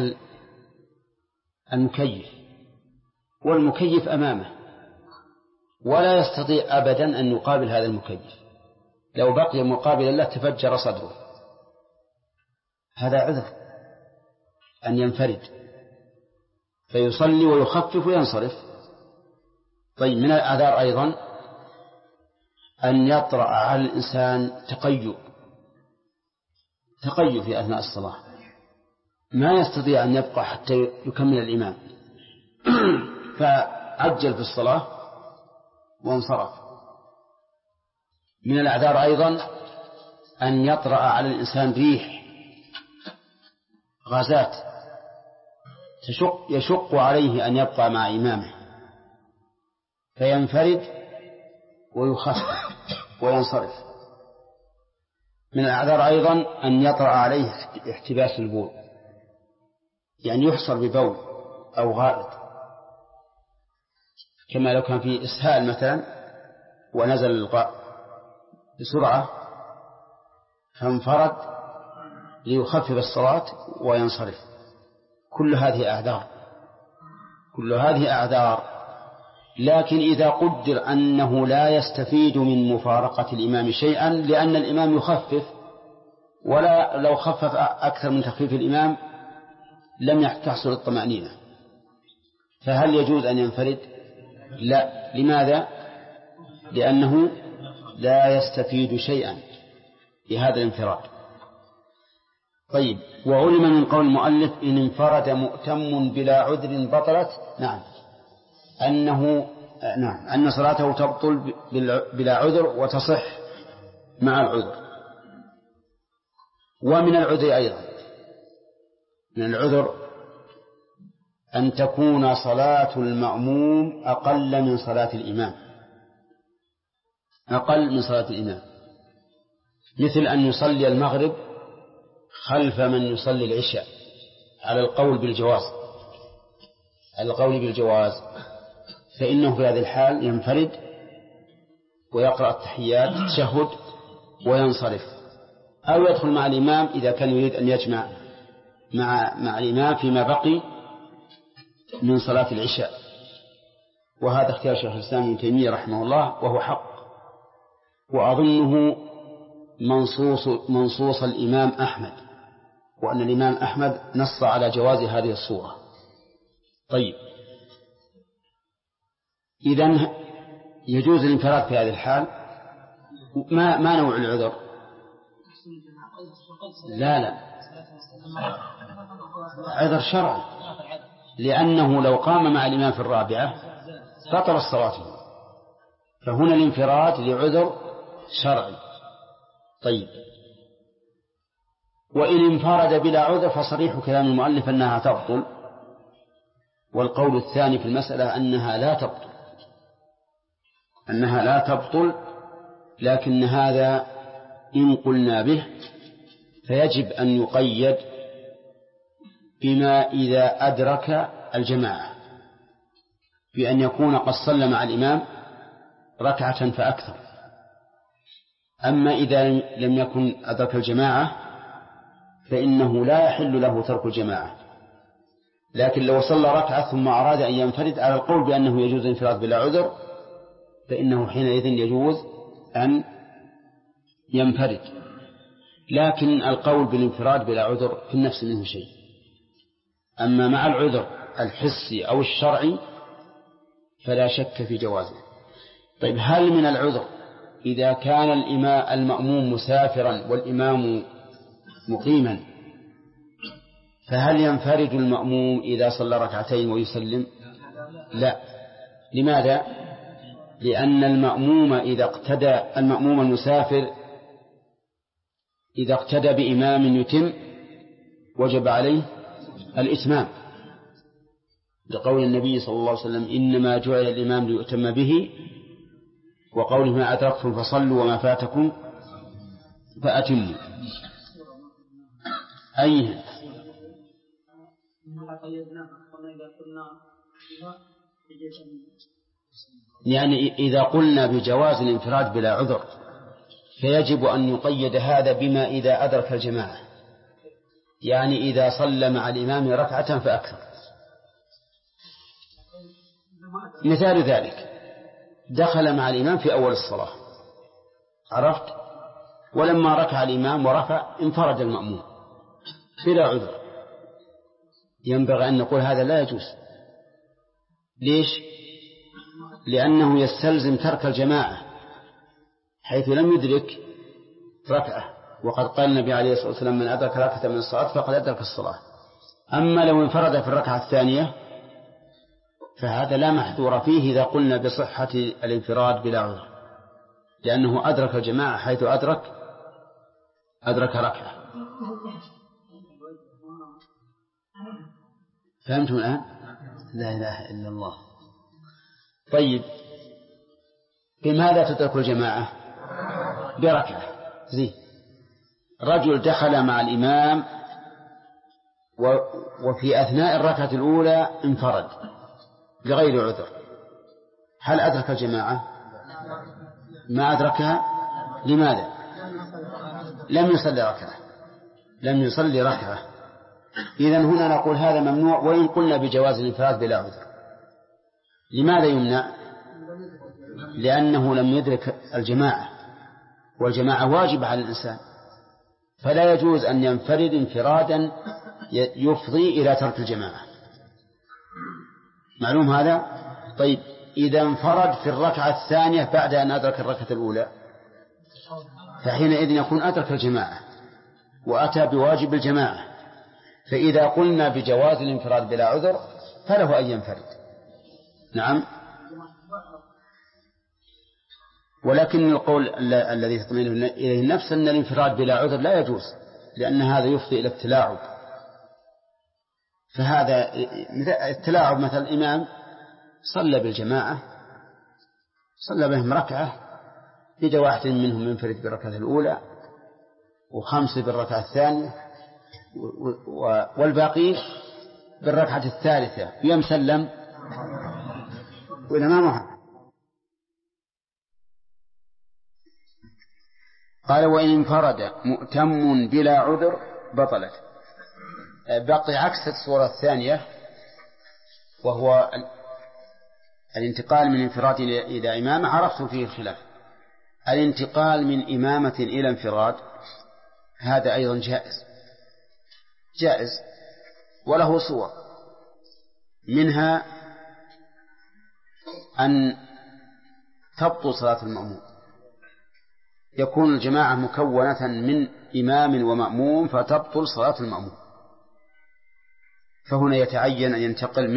المكيف والمكيف أمامه ولا يستطيع أبدا أن يقابل هذا المكيف، لو بقي مقابلا له تفجر صدره، هذا عذر أن ينفرد فيصلي ويخفف وينصرف. طيب، من الأعذار أيضا أن يطرأ على الإنسان تقيؤ في أثناء الصلاة، ما يستطيع أن يبقى حتى يكمل الإمام فعجل في الصلاة وانصرف. من الأعذار أيضا أن يطرأ على الإنسان ريح غازات يشق عليه أن يبقى مع إمامه فينفرد ويخفف وينصرف. من الأعذار أيضا أن يطرأ عليه احتباس البول، يعني يحصل ببول أو غائط، كما لو كان في إسهال مثلا ونزل الغاء بسرعة فانفرد ليخفف الصلاة وينصرف. كل هذه أعذار، لكن إذا قدر أنه لا يستفيد من مفارقة الإمام شيئا لأن الإمام يخفف، ولا لو خفف أكثر من تخفيف الإمام لم تحصل الطمأنينة، فهل يجوز أن ينفرد؟ لا. لماذا؟ لأنه لا يستفيد شيئا بهذا الانفراد. طيب، وعلم من قول المؤلف إن انفرد مؤتم بلا عذر بطلت، أن صلاته تبطل بلا عذر وتصح مع العذر. ومن العذر أيضا، من العذر أن تكون صلاة المأموم أقل من صلاة الإمام، مثل أن يصلي المغرب خلف من يصلي العشاء على القول بالجواز، فإنه في هذه الحال ينفرد ويقرأ التحيات التشهد وينصرف، أو يدخل مع الإمام إذا كان يريد أن يجمع مع الإمام فيما بقي من صلاة العشاء. وهذا اختيار شيخ الإسلام ابن تيمية رحمه الله، وهو حق، وأظنه منصوص الإمام أحمد، وأن الإمام أحمد نص على جواز هذه الصورة. طيب، إذن يجوز الانفراد في هذه الحال. ما نوع العذر؟ لا عذر شرعي، لأنه لو قام مع الإمام في الرابعة بطل الصلاة، فهنا الانفراد لعذر شرعي. طيب، وإن انفرد بلا عذر فصريح كلام المؤلف أنها تبطل، والقول الثاني في المسألة أنها لا تبطل، لكن هذا إن قلنا به فيجب أن يقيد بما إذا أدرك الجماعة، بأن يكون قد صلى مع الإمام ركعة فأكثر. أما إذا لم يكن أدرك الجماعة فإنه لا يحل له ترك الجماعة، لكن لو صلى ركعة ثم أراد أن ينفرد على القول بأنه يجوز الانفراد بلا عذر فإنه حينئذ يجوز أن ينفرد. لكن القول بالانفراد بلا عذر في النفس منه شيء، أما مع العذر الحسي أو الشرعي فلا شك في جوازه. طيب هل من العذر إذا كان المأموم مسافرا والإمام مقيما فهل ينفرد المأموم إذا صلى ركعتين ويسلم؟ لا. لماذا؟ لأن المأموم المأموم المسافر إذا اقتدى بإمام يتم وجب عليه الإتمام، لقول النبي صلى الله عليه وسلم إنما جعل الإمام ليؤتم به، وقوله ما أدركتم فصلوا وما فاتكم فأتموا. أيها يعني إذا قلنا بجواز الانفراد بلا عذر فيجب أن يقيد هذا بما إذا أدرك الجماعة، يعني إذا صلى مع الإمام ركعة فأكثر. مثال ذلك دخل مع الإمام في أول الصلاة عرفت، ولما ركع الإمام ورفع انفرد المأموم بلا عذر، ينبغي أن نقول هذا لا يجوز. ليش؟ لأنه يستلزم ترك الجماعة حيث لم يدرك ركعة، وقد قال النبي عليه الصلاة والسلام من أدرك ركعة من الصلاة فقد أدرك الصلاة. أما لو انفرد في الركعة الثانية فهذا لا محذور فيه إذا قلنا بصحة الانفراد بلا عذر، لأنه أدرك الجماعة حيث أدرك ركعة. فهمتم الآن؟ لا إله إلا الله. طيب بماذا تترك الجماعة؟ بركعة. زين، رجل دخل مع الإمام وفي أثناء الركعة الأولى انفرد بغير عذر، هل أدرك الجماعة؟ ما أدركها. لماذا؟ لم يصلي ركعة. إذن هنا نقول هذا ممنوع، وإن قلنا بجواز الانفراد بلا عذر. لماذا يمنع؟ لأنه لم يدرك الجماعة، والجماعة واجبة على الإنسان، فلا يجوز أن ينفرد انفرادا يفضي إلى ترك الجماعة. معلوم هذا؟ طيب إذا انفرد في الركعة الثانية بعد أن أدرك الركعة الأولى فحينئذ يكون أدرك الجماعة وأتى بواجب الجماعة، فإذا قلنا بجواز الانفراد بلا عذر فله أن ينفرد. نعم، ولكن القول الذي تطمئن إليه النفس أن الانفراد بلا عذر لا يجوز، لأن هذا يفضي إلى التلاعب. فهذا التلاعب، مثل الإمام صلى بالجماعة، صلى بهم ركعة، إذا واحد منهم ينفرد بالركعة الأولى وخمسة بالركعة الثانية والباقي بالركعة الثالثة يوم سلم وإلى ما محمد. قال وإن انفرد مؤتم بلا عذر بطلت. بقي عكس الصورة الثانية وهو الانتقال من انفراد إلى إمامة، عرفت فيه الخلاف. الانتقال من إمامة إلى انفراد هذا أيضا جائز وله صور، منها أن تبطل صلاة المأموم، يكون الجماعة مكونة من إمام ومأموم فتبطل صلاة المأموم، فهنا يتعين أن ينتقل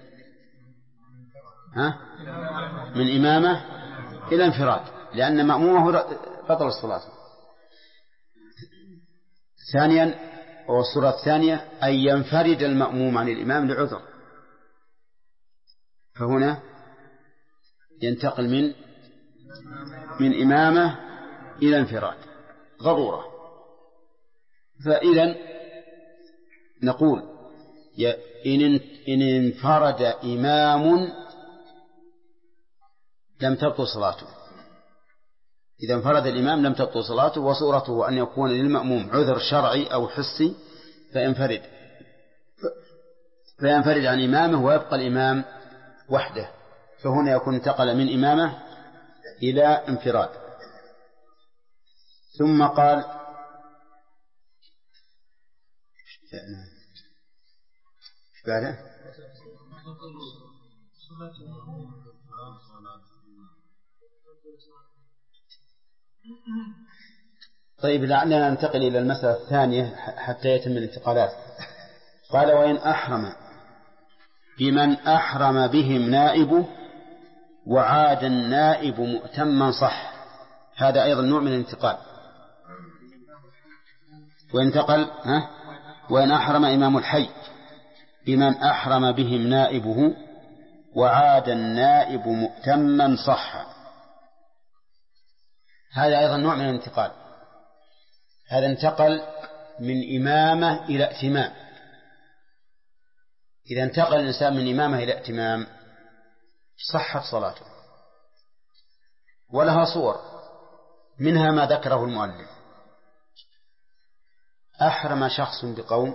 من إمامة إلى انفراد، لأن مأمومه بطل الصلاة. ثانيا، والصورة الثانية أن ينفرد المأموم عن الإمام لعذر، فهنا ينتقل من إمامة إلى انفراد ضرورة. فإذا نقول إن انفرد إمام لم تبطل صلاته، إذا انفرد الإمام لم تبطل صلاته، وصورته أن يكون للمأموم عذر شرعي أو حسي فينفرد عن إمامه ويبقى الإمام وحده، فهنا يكون انتقل من إمامة إلى انفراد. ثم قال بعده طيب لعلنا ننتقل إلى المسألة الثانية حتى يتم الانتقالات. قال وإن أحرم بمن أحرم بهم نائبه وعاد النائب مؤتما صح. هذا أيضا نوع من الانتقال. وانتقل وإن أحرم إمام الحي بمن أحرم بهم نائبه وعاد النائب مؤتما صح. هذا أيضا نوع من الانتقال. هذا انتقل من إمامة إلى ائتمام. إذا انتقل الإنسان من إمامة إلى ائتمام صحت صلاته، ولها صور، منها ما ذكره المؤلف. أحرم شخص بقوم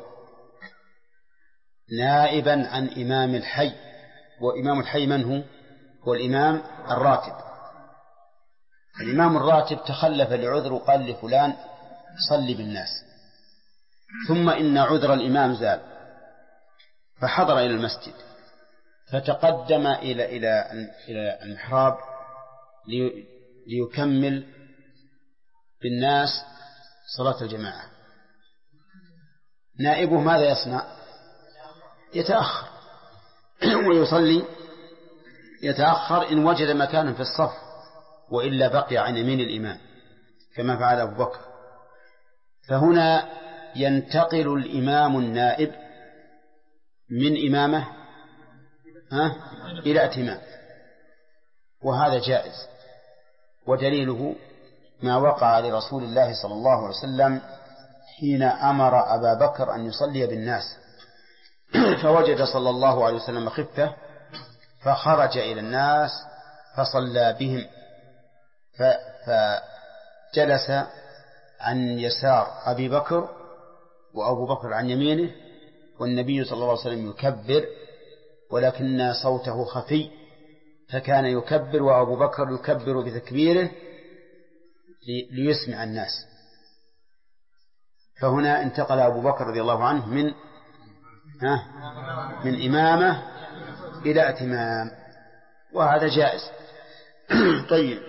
نائبا عن إمام الحي، وإمام الحي من هو؟ هو الإمام الراتب. الإمام الراتب تخلف لعذر وقال لفلان صلي بالناس، ثم إن عذر الإمام زال فحضر إلى المسجد فتقدم إلى المحراب ليكمل بالناس صلاة الجماعة. نائبه ماذا يصنع؟ يتأخر ويصلي، يتأخر إن وجد مكانا في الصف، وإلا بقي عن يمين الإمام كما فعل أبو بكر. فهنا ينتقل الإمام النائب من إمامة إلى ائتمام، وهذا جائز. ودليله ما وقع لرسول الله صلى الله عليه وسلم حين أمر أبا بكر أن يصلي بالناس، فوجد صلى الله عليه وسلم خفة فخرج إلى الناس فصلى بهم، فجلس عن يسار أبي بكر وأبو بكر عن يمينه، والنبي صلى الله عليه وسلم يكبر ولكن صوته خفي، فكان يكبر وأبو بكر يكبر بتكبيره ليسمع الناس. فهنا انتقل أبو بكر رضي الله عنه من إمامة إلى ائتمام، وهذا جائز. طيب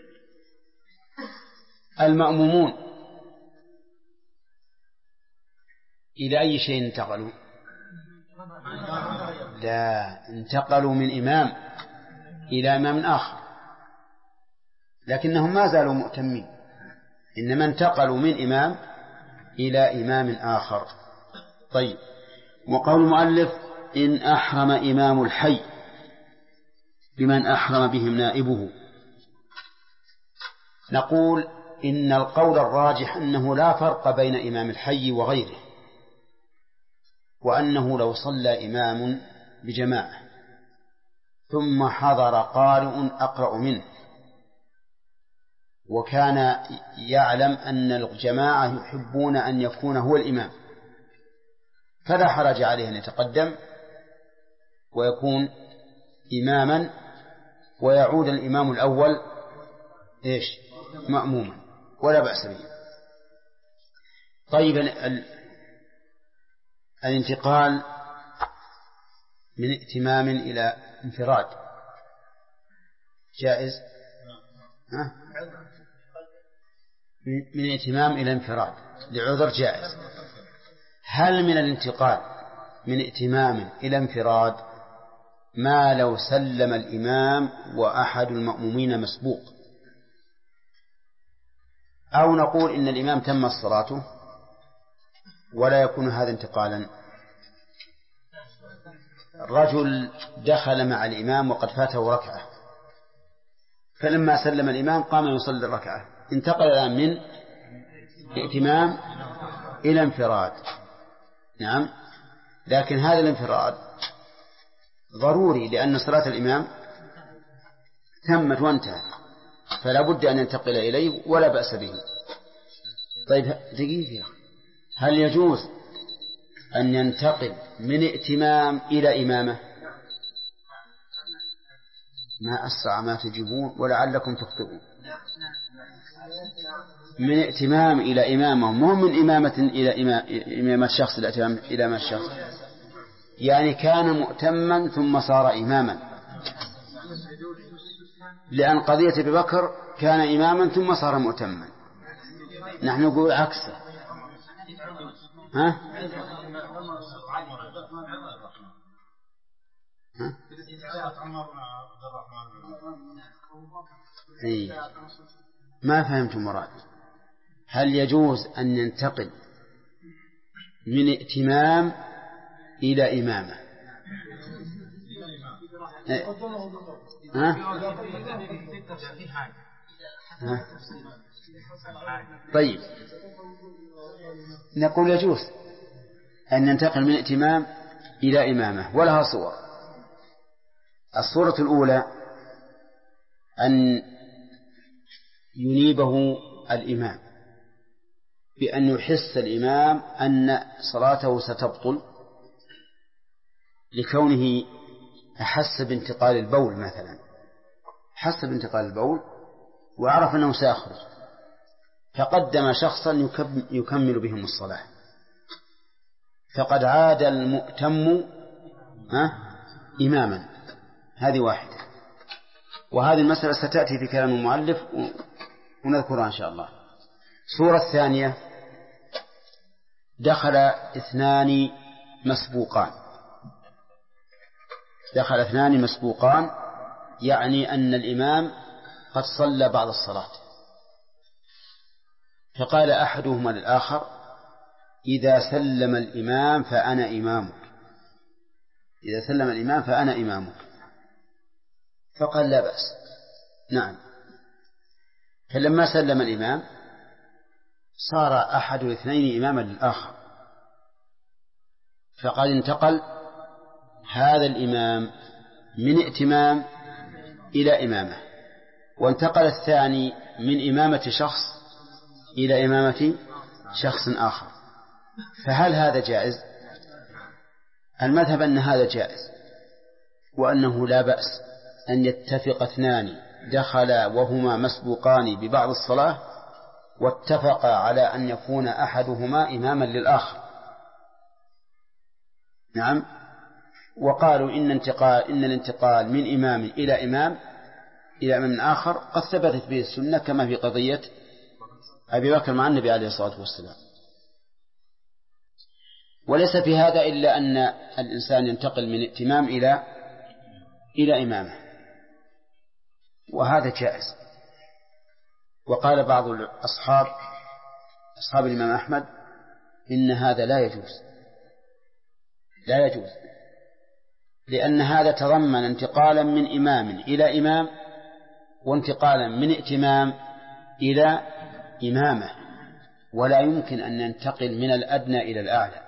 المأمومون إلى أي شيء انتقلوا؟ لا، انتقلوا من إمام إلى إمام آخر، لكنهم ما زالوا مؤتمين، إنما انتقلوا من إمام إلى إمام آخر. طيب وقول المؤلف إن أحرم إمام الحي بمن أحرم بهم نائبه، نقول إن القول الراجح أنه لا فرق بين إمام الحي وغيره، وأنه لو صلى إمام بجماعة ثم حضر قارئ أقرأ منه وكان يعلم أن الجماعة يحبون أن يكون هو الإمام، فلا حرج عليه أن يتقدم ويكون إماما ويعود الإمام الأول مأموما، ولا بأس به. طيب الانتقال من ائتمام إلى انفراد جائز؟ من ائتمام إلى انفراد لعذر جائز. هل من الانتقال من ائتمام إلى انفراد ما لو سلم الإمام وأحد المأمومين مسبوق، أو نقول إن الإمام تم الصلاة ولا يكون هذا انتقالا؟ الرجل دخل مع الإمام وقد فاته ركعة، فلما سلم الإمام قام يصلي الركعة، انتقل الآن من ائتمام إلى انفراد. نعم، لكن هذا الانفراد ضروري لأن صلاة الإمام تمت وانتهت، فلا بد أن ينتقل إليه ولا بأس به. طيب دقيقة، هل يجوز أن ينتقل من ائتمام إلى إمامة؟ ما أسرع ما تجيبون ولعلكم تخطئون. من ائتمام إلى إمامة، مو من إمامة إلى إمامة الشخص، الائتمام إلى إمامة الشخص. يعني كان مؤتما ثم صار إماما، لأن قضية أبي بكر كان إماما ثم صار مؤتما، نحن نقول عكسه. ها؟ ما فهمت مراد. هل يجوز أن ينتقل من ائتمام إلى إمامة؟ طيب، نقول يجوز أن ننتقل من ائتمام إلى إمامة، ولها صور. الصورة الأولى أن ينيبه الإمام بأن يحس الإمام أن صلاته ستبطل لكونه أحس بانتقال البول مثلا، حس بانتقال البول وعرف أنه سيخرج، فقدم شخصا يكمل بهم الصلاة، فقد عاد المؤتم إماما. هذه واحدة، وهذه المسألة ستأتي في كلام المؤلف ونذكرها إن شاء الله. الصورة الثانية: دخل اثنان مسبوقان، يعني أن الإمام قد صلى بعض الصلاة، فقال أحدهما للآخر: إذا سلم الإمام فأنا إمامك، فقال: لا بأس. نعم. فلما سلم الإمام صار أحد الاثنين إماما للآخر، فقد انتقل هذا الإمام من ائتمام إلى إمامة، وانتقل الثاني من إمامة شخص إلى إمامة شخص آخر. فهل هذا جائز؟ المذهب أن هذا جائز، وأنه لا بأس أن يتفق اثنان دخلا وهما مسبوقان ببعض الصلاة واتفقا على أن يكون أحدهما إماما للآخر. نعم. وقالوا إن الانتقال من إمام إلى إمام آخر قد ثبتت به السنة، كما في قضية أبي بكر مع النبي عليه الصلاة والسلام. وليس في هذا إلا أن الإنسان ينتقل من ائتمام إلى إمامة، وهذا جائز. وقال بعض أصحاب الإمام أحمد إن هذا لا يجوز، لأن هذا تضمن انتقالا من إمام إلى إمام، وانتقالا من ائتمام إلى إمامة، ولا يمكن أن ننتقل من الأدنى إلى الأعلى.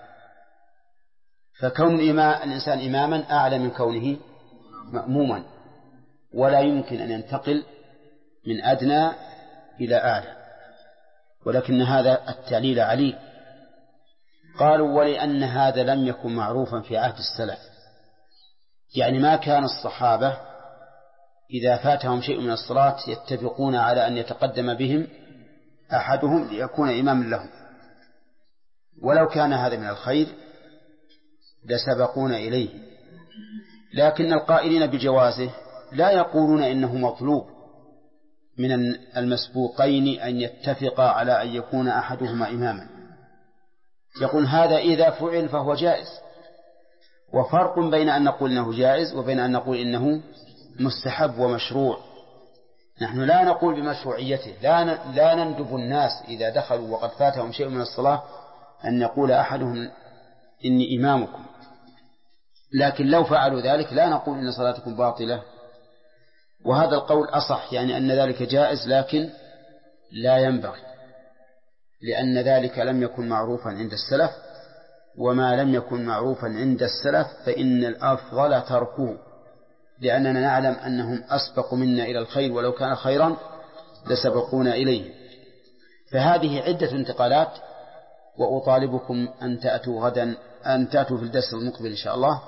فكون الإنسان إماما أعلى من كونه مأموما، ولا يمكن أن ينتقل من أدنى إلى أعلى، ولكن هذا التعليل عليل. قالوا: ولأن هذا لم يكن معروفا في عهد السلف، يعني ما كان الصحابة إذا فاتهم شيء من الصلاة يتفقون على أن يتقدم بهم أحدهم ليكون إماما لهم، ولو كان هذا من الخير لسبقون إليه. لكن القائلين بجوازه لا يقولون إنه مطلوب من المسبوقين أن يتفقا على أن يكون أحدهما إماما، يقول هذا إذا فعل فهو جائز. وفرق بين أن نقول إنه جائز وبين أن نقول إنه مستحب ومشروع. نحن لا نقول بمشروعيته، لا نندب الناس إذا دخلوا وقد فاتهم شيء من الصلاة أن يقول أحدهم إني إمامكم، لكن لو فعلوا ذلك لا نقول إن صلاتكم باطلة. وهذا القول أصح، يعني أن ذلك جائز، لكن لا ينبغي، لأن ذلك لم يكن معروفا عند السلف، وما لم يكن معروفا عند السلف فإن الأفضل تركه، لأننا نعلم أنهم أسبق منا إلى الخير، ولو كان خيرا لسبقونا إليه. فهذه عدة انتقالات، وأطالبكم أن تأتوا غدا، أن تأتوا في الدرس المقبل إن شاء الله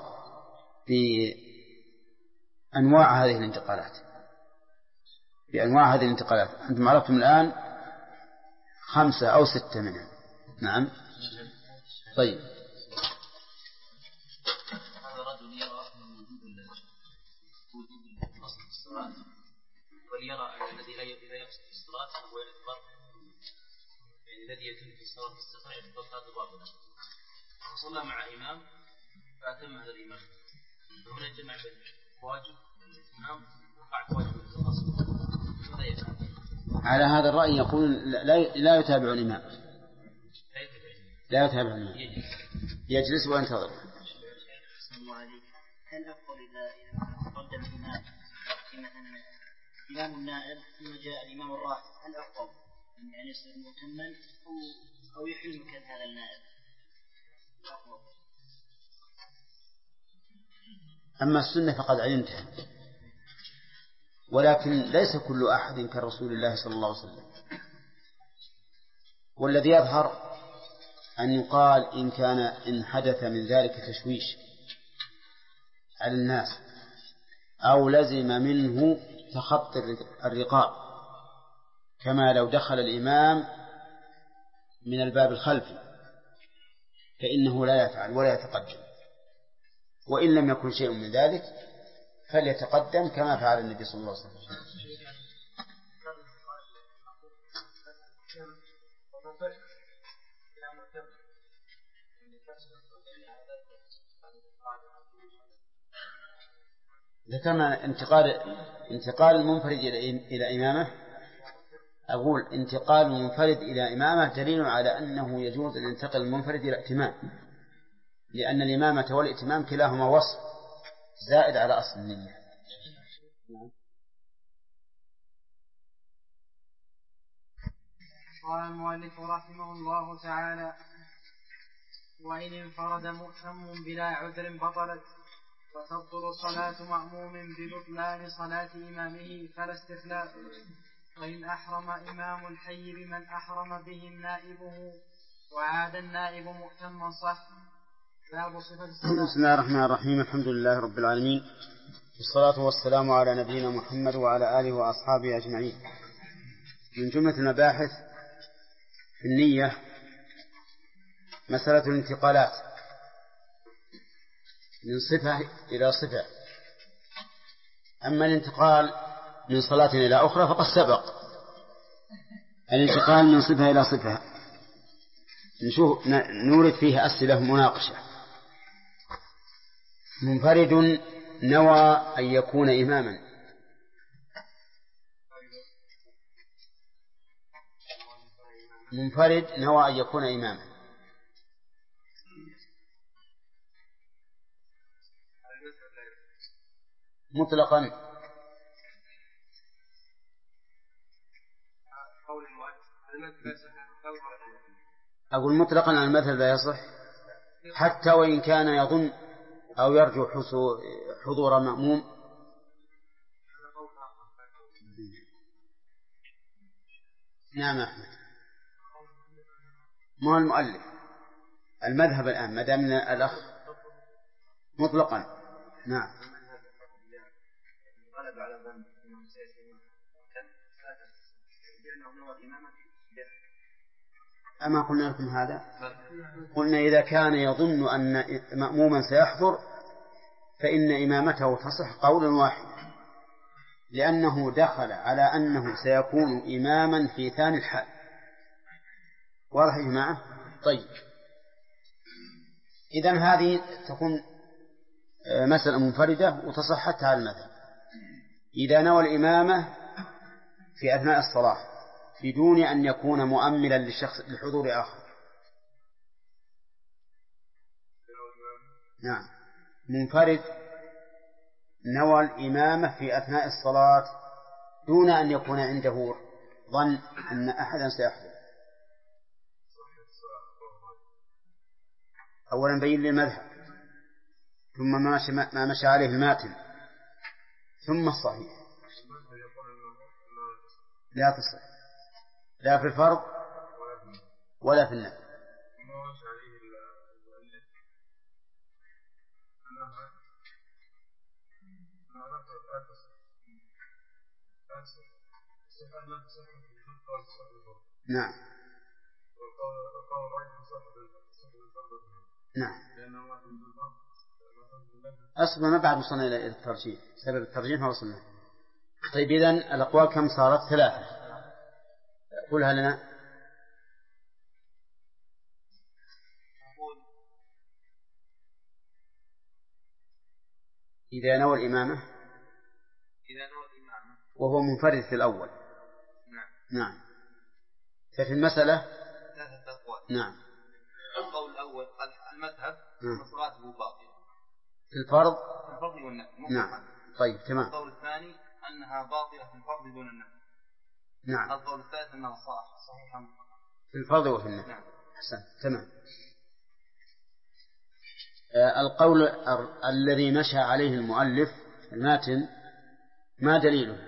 بأنواع هذه الانتقالات. أنتم عرفتم الآن 5 أو 6 منها. نعم. طيب. الصلاة وليرى أن الذي لا يقصد في الصلاة هو يعتبر يعني الذي يتم في الصلاة في السفر يعتبر صلاة باطلة وصلى مع إمام فأتم هذا الإمام فهنا الجمع بين واجب الإمام وقع واجب الأصل ماذا يفعل؟ على هذا الرأي يقول لا يتابع الإمام لا يتابع الإمام يجلس وينتظر. هل أفضل إذا تقدم الإمام مثلا الإمام النائب ثم جاء الإمام الراتب هل أفضل يعني يصير متما أو يحل مكان هذا النائب؟ أما السنة فقد علمتها ولكن ليس كل أحد كرسول الله صلى الله عليه وسلم. والذي يظهر أن يقال إن حدث من ذلك تشويش على الناس أو لزم منه تخطي الرقاب كما لو دخل الإمام من الباب الخلفي فإنه لا يفعل ولا يتقدم، وإن لم يكن شيء من ذلك فليتقدم كما فعل النبي صلى الله عليه وسلم. ذكرنا انتقال المنفرد إلى إمامة. أقول انتقال المنفرد إلى إمامة دليل على أنه يجوز أن ينتقل المنفرد إلى ائتمام، لأن الإمامة والائتمام كلاهما وصف زائد على أصل النية. قال المؤلف رحمه الله تعالى: وإن انفرد مؤتم بلا عذر بطلت، وتبطل صلاة مأموم ببطلان صلاة إمامه فلا استخلاف. وإن أحرم إمام الحي بمن أحرم به نائبه وعاد النائب مؤتما صح. باب صفة الصلاة. بسم الله الرحمن الرحيم. الحمد لله رب العالمين، والصلاة والسلام على نبينا محمد وعلى آله وأصحابه أجمعين. من جملة المباحث في النية مسألة الانتقالات من صفة إلى صفة. أما الانتقال من صلاة إلى أخرى فقد سبق. الانتقال من صفة إلى صفة نورد فيه أسئلة مناقشة. منفرد نوى أن يكون إماما، منفرد نوى أن يكون إماما مطلقا. أقول مطلقا على المذهب لا يصح، حتى وإن كان يظن أو يرجو حضور مأموم. نعم أحمد، ما هو المؤلف المذهب الآن ما دام الأخ مطلقا. نعم. أما قلنا لكم هذا؟ قلنا إذا كان يظن أن مأموما سيحضر فإن إمامته تصح قولا واحدا، لأنه دخل على أنه سيكون إماما في ثاني الحال. واضح يا جماعة؟ طيب، إذن هذه تكون مسألة منفردة وتصح حتى على المذهب. إذا نوى الإمامة في أثناء الصلاة بدون أن يكون مؤملا للشخص لحضور آخر. نعم، منفرد نوى الإمامة في أثناء الصلاة دون أن يكون عنده ظن أن أحدا سيحضر. أولا بين للمذهب، ثم ما مشى عليه الماتن، ثم الصحيح. لا تصح لا في الفرض ولا في النفل. نعم نعم. أصلا ما بعد وصلنا إلى الترجيح، سبب الترجيح ما وصلنا. طيب إذن الأقوال كم صارت؟ 3. قولها لنا. إذا نوى الإمامة وهو منفرد في الأول. نعم. ففي المسألة 3 أقوال. نعم. القول الأول المذهب صلاته باطلة في الفرض والنفل. نعم. طيب تمام. القول الثاني أنها باطلة في الفرض دون النفل. نعم. القول الثالث أنها صحيحة في الفرض وفي النفل. نعم. حسن تمام. القول الذي نشأ عليه المؤلف الماتن ما دليله؟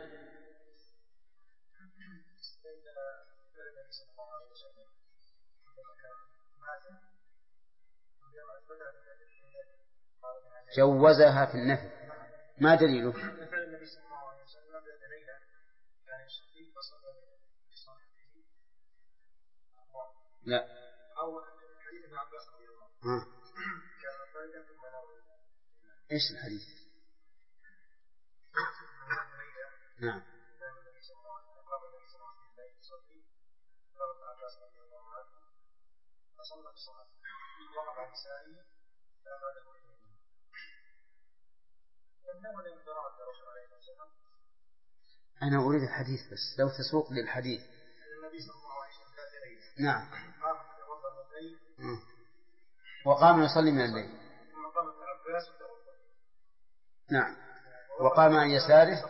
جوزها في النفل، ما دليله؟ لا. ايش الحديث؟ نعم. أنا أريد الحديث بس لو تسوق للحديث. نعم. وقام يصلي من الليل. نعم. وقام عن يساره.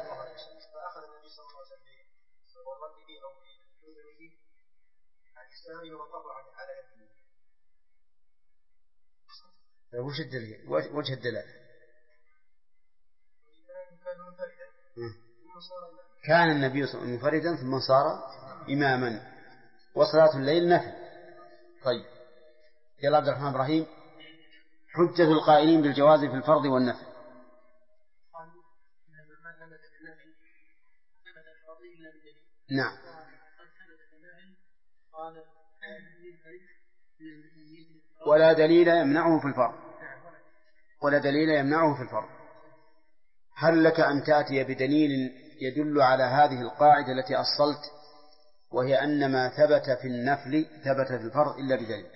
وش الدليل؟ وجه الدلالة؟ كان النبي صلى الله عليه وسلم منفردا ثم صار إماما وصلاة الليل نفل. طيب يا عبد الرحمن إبراهيم، حجة القائلين بالجواز في الفرض والنفل. نعم. ولا دليل يمنعه في الفرض. ولا دليل يمنعه في الفرض. هل لك أن تأتي بدليل يدل على هذه القاعدة التي أصلت، وهي أن ما ثبت في النفل ثبت في الفرض إلا بدليل؟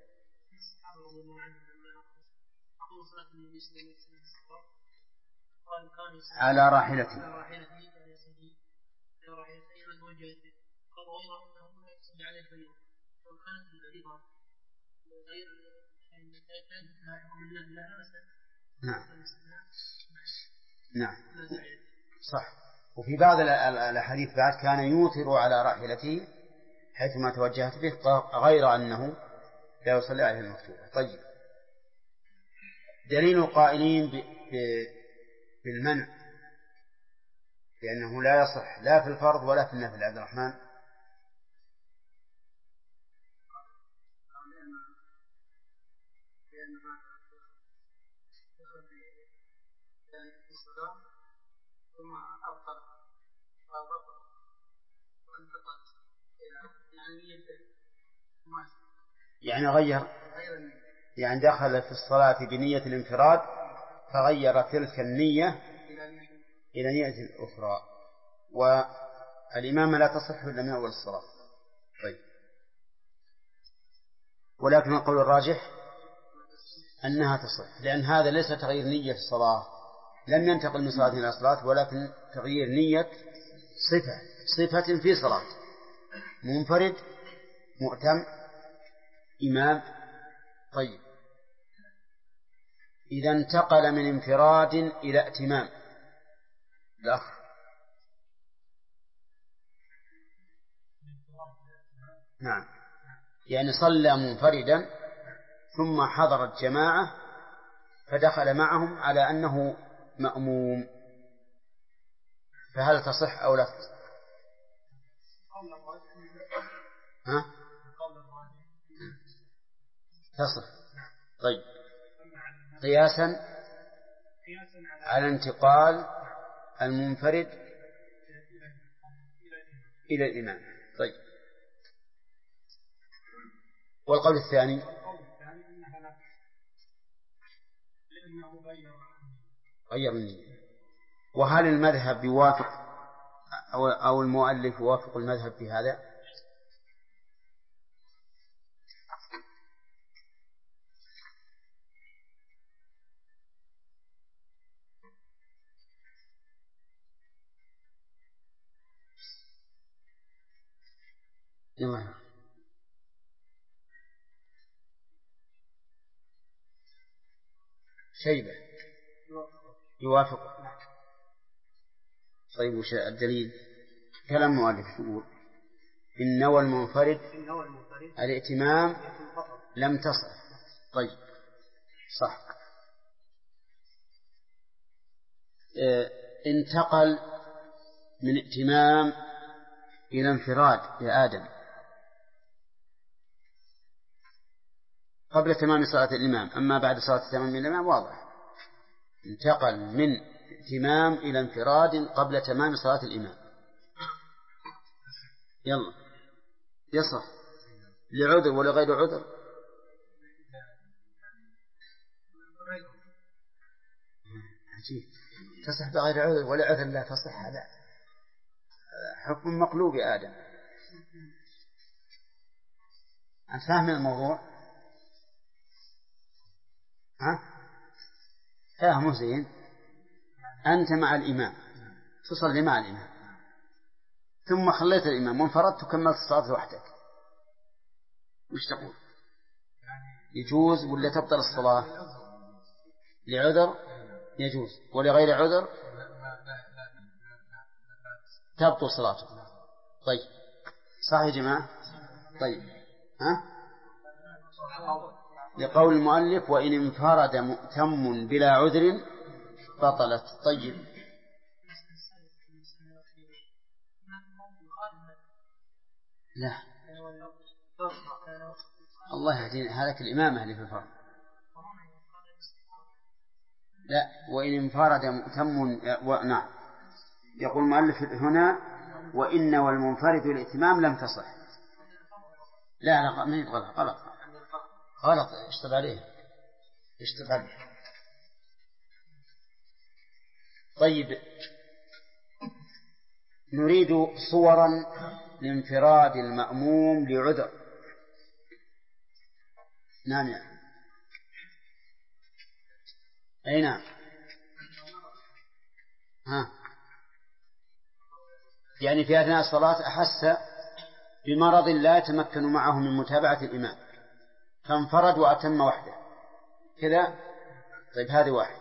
على راحلته. نعم. نعم صح. وفي بعض الأحاديث بعد كان يوتر على راحلته حيثما توجهت به، غير أنه لا يصلي عليه المكتوبة. طيب دليل القائلين بالمنع لأنه لا يصح لا في الفرض ولا في النفل عبد الرحمن. يعني غير، يعني دخل في الصلاة بنية الانفراد فغير تلك النية إلى نية أخرى، والإمامة لا تصح إلا من أول الصلاة. طيب ولكن القول الراجح أنها تصح، لأن هذا ليس تغيير نية الصلاة، لم ينتقل من صلاة إلى صلاة، ولكن تغيير نية صفة في صلاة، منفرد مؤتم إمام. طيب إذا انتقل من انفراد إلى ائتمام الأخ، نعم، يعني صلى منفردا ثم حضرت جماعة فدخل معهم على أنه مأموم، فهل تصح أو لا تصح؟ ها؟ تصح. طيب قياسا على انتقال المنفرد إلى الإمام. طيب والقول الثاني غير النية. وهل المذهب يوافق أو المؤلف يوافق المذهب في هذا؟ يلا شيبة يوافق. طيب وش الدليل؟ كلام مؤلف يقول إن نوى المنفرد الائتمام لم تصح. طيب صح. انتقل من ائتمام إلى انفراد يا آدم قبل تمام صلاة الإمام، أما بعد صلاة تمام الإمام واضح. انتقل من ائتمام إلى انفراد قبل تمام صلاة الإمام. يلا يصح لعذر ولا غير عذر؟ عجيب، تصح بغير عذر ولا عذر لا تصح. هذا حكم مقلوب يا آدم. أنت فاهم الموضوع؟ ها؟ فاهمه زين؟ أنت مع الإمام تصلي مع الإمام ثم خليت الإمام وانفردت وكملت الصلاة وحدك، وش تقول؟ يجوز ولا تبطل الصلاة؟ لعذر يجوز ولغير عذر تبطل صلاته. طيب صح يا جماعة؟ طيب ها؟ لقول المؤلف وإن انفرد مؤتم بلا عذر بطلت. طيب لا الله يهدينا، هذاك الإمامة اللي في الفرد. لا وإن انفرد مؤتم نعم. يقول المؤلف هنا وإن والمنفرد الائتمام لم تصح. لا لا ما غلط غلط غلط اشتب عليه اشتب عليه. طيب نريد صورا لانفراد المأموم لعذر. نعم يعني. أي نعم. ها يعني في أثناء الصلاة أحس بمرض لا يتمكن معه من متابعة الإمام فانفرد وأتم وحده كذا. طيب هذه واحد.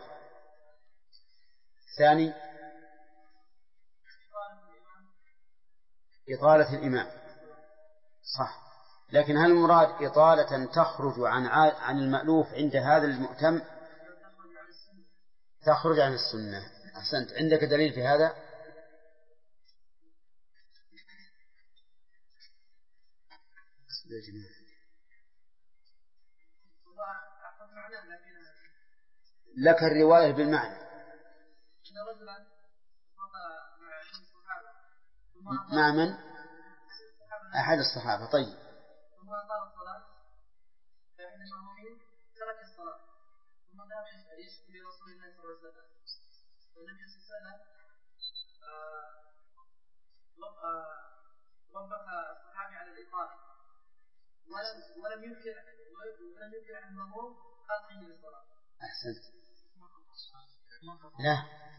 ثاني إطالة الإمام صح، لكن هل المراد إطالة تخرج عن المألوف عند هذا المؤتم؟ تخرج عن السنة. أحسنت. عندك دليل في هذا؟ لك الرواية بالمعنى مع من؟ أحد الصحابة. طيب ثم أطال الصلاة فإن المأمومين ترك الصلاة ثم ذهب يشكو لرسول الله صلى الله عليه وسلم والنبي صلى الله عليه وسلم وبخ الصحابي على الإطالة ولم ينكر عن المأموم قطعه للصلاة. أحسنت. لا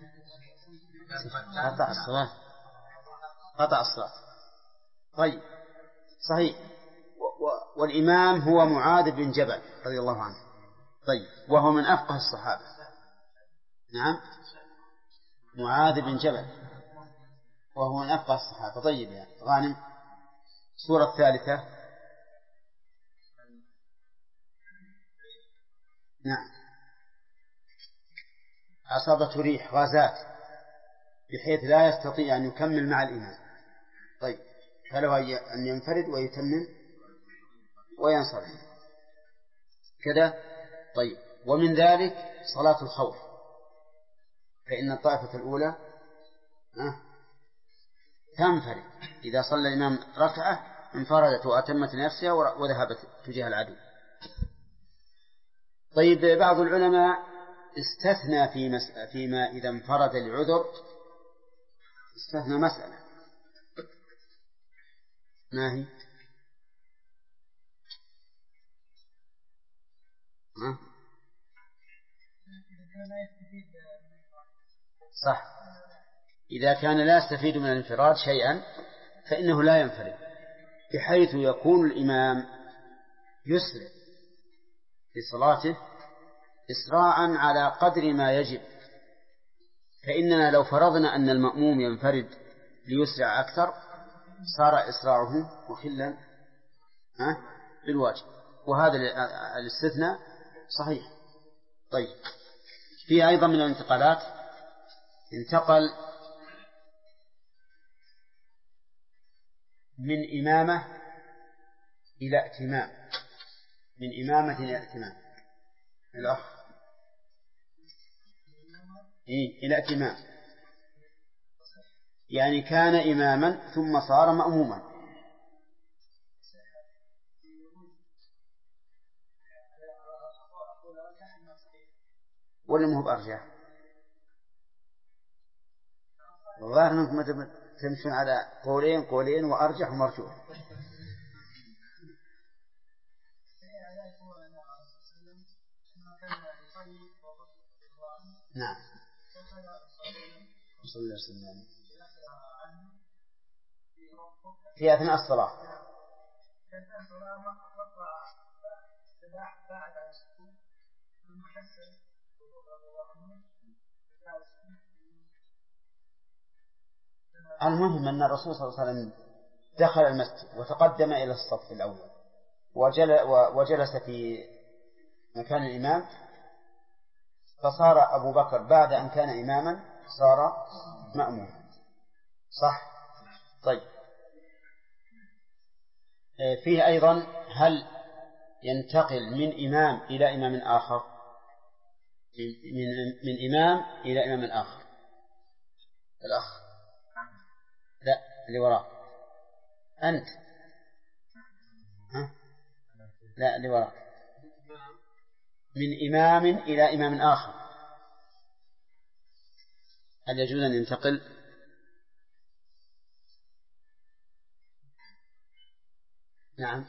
قطع الصلاة قطع الصلاة. طيب صحيح. والإمام هو معاذ بن جبل رضي الله عنه. طيب وهو من أفقه الصحابة. نعم معاذ بن جبل وهو من أفقه الصحابة. طيب يا غانم الصورة الثالثة. نعم أصابته ريح غازات بحيث لا يستطيع أن يكمل مع الإمام. طيب فله أن ينفرد ويتمم وينصرف كذا. طيب ومن ذلك صلاة الخوف فإن الطائفة الأولى تنفرد إذا صلى الإمام ركعة انفردت وأتمت نفسها وذهبت تجاه العدو. طيب بعض العلماء استثنى فيما إذا انفرد العذر استثنى مسألة ما هي؟ صح، إذا كان لا يستفيد من الانفراد شيئا فإنه لا ينفرد، بحيث يكون الإمام يسرع في صلاته إسراعا على قدر ما يجب. فإننا لو فرضنا أن المأموم ينفرد ليسرع أكثر صار إسراعه مخلا بالواجب، وهذا الاستثناء صحيح. طيب، في أيضا من الانتقالات انتقل من إمامة إلى ائتمام، من إمامة إلى ائتمام الأخ إلى ائتمام، يعني كان إماما ثم صار مأموما. ولا مو بأرجح؟ الظاهر أنكم تمشون على قولين وأرجح ومرجوح. نعم، صلى الله عليه وسلم في أثناء الصلاة المهم أن الرسول صلى الله عليه وسلم دخل المسجد وتقدم إلى الصف الأول وجلس في مكان الإمام، فصار أبو بكر بعد أن كان إماما صار مأموما. صح؟ طيب، فيه أيضا هل ينتقل من إمام إلى إمام آخر؟ من إمام إلى إمام آخر. الأخ لا، اللي وراء أنت لا، اللي وراء من إمام إلى إمام آخر، هل يجوز أن ينتقل؟ نعم.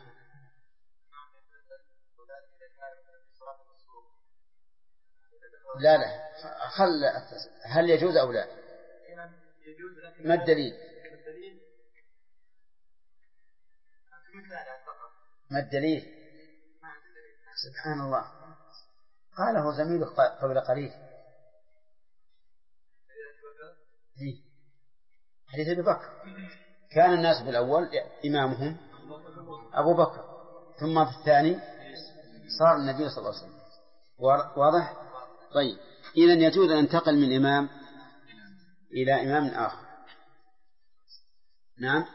لا هل يجوز أو لا؟ ما الدليل؟ ما الدليل؟ سبحان الله، قاله زميله قبل قليل. حديث أبي بكر، كان الناس بالأول إمامهم أبو بكر، ثم في الثاني صار النبي صلى الله عليه وسلم. واضح؟ طيب، إذن يجوز أن ينتقل من إمام إلى إمام آخر. نعم،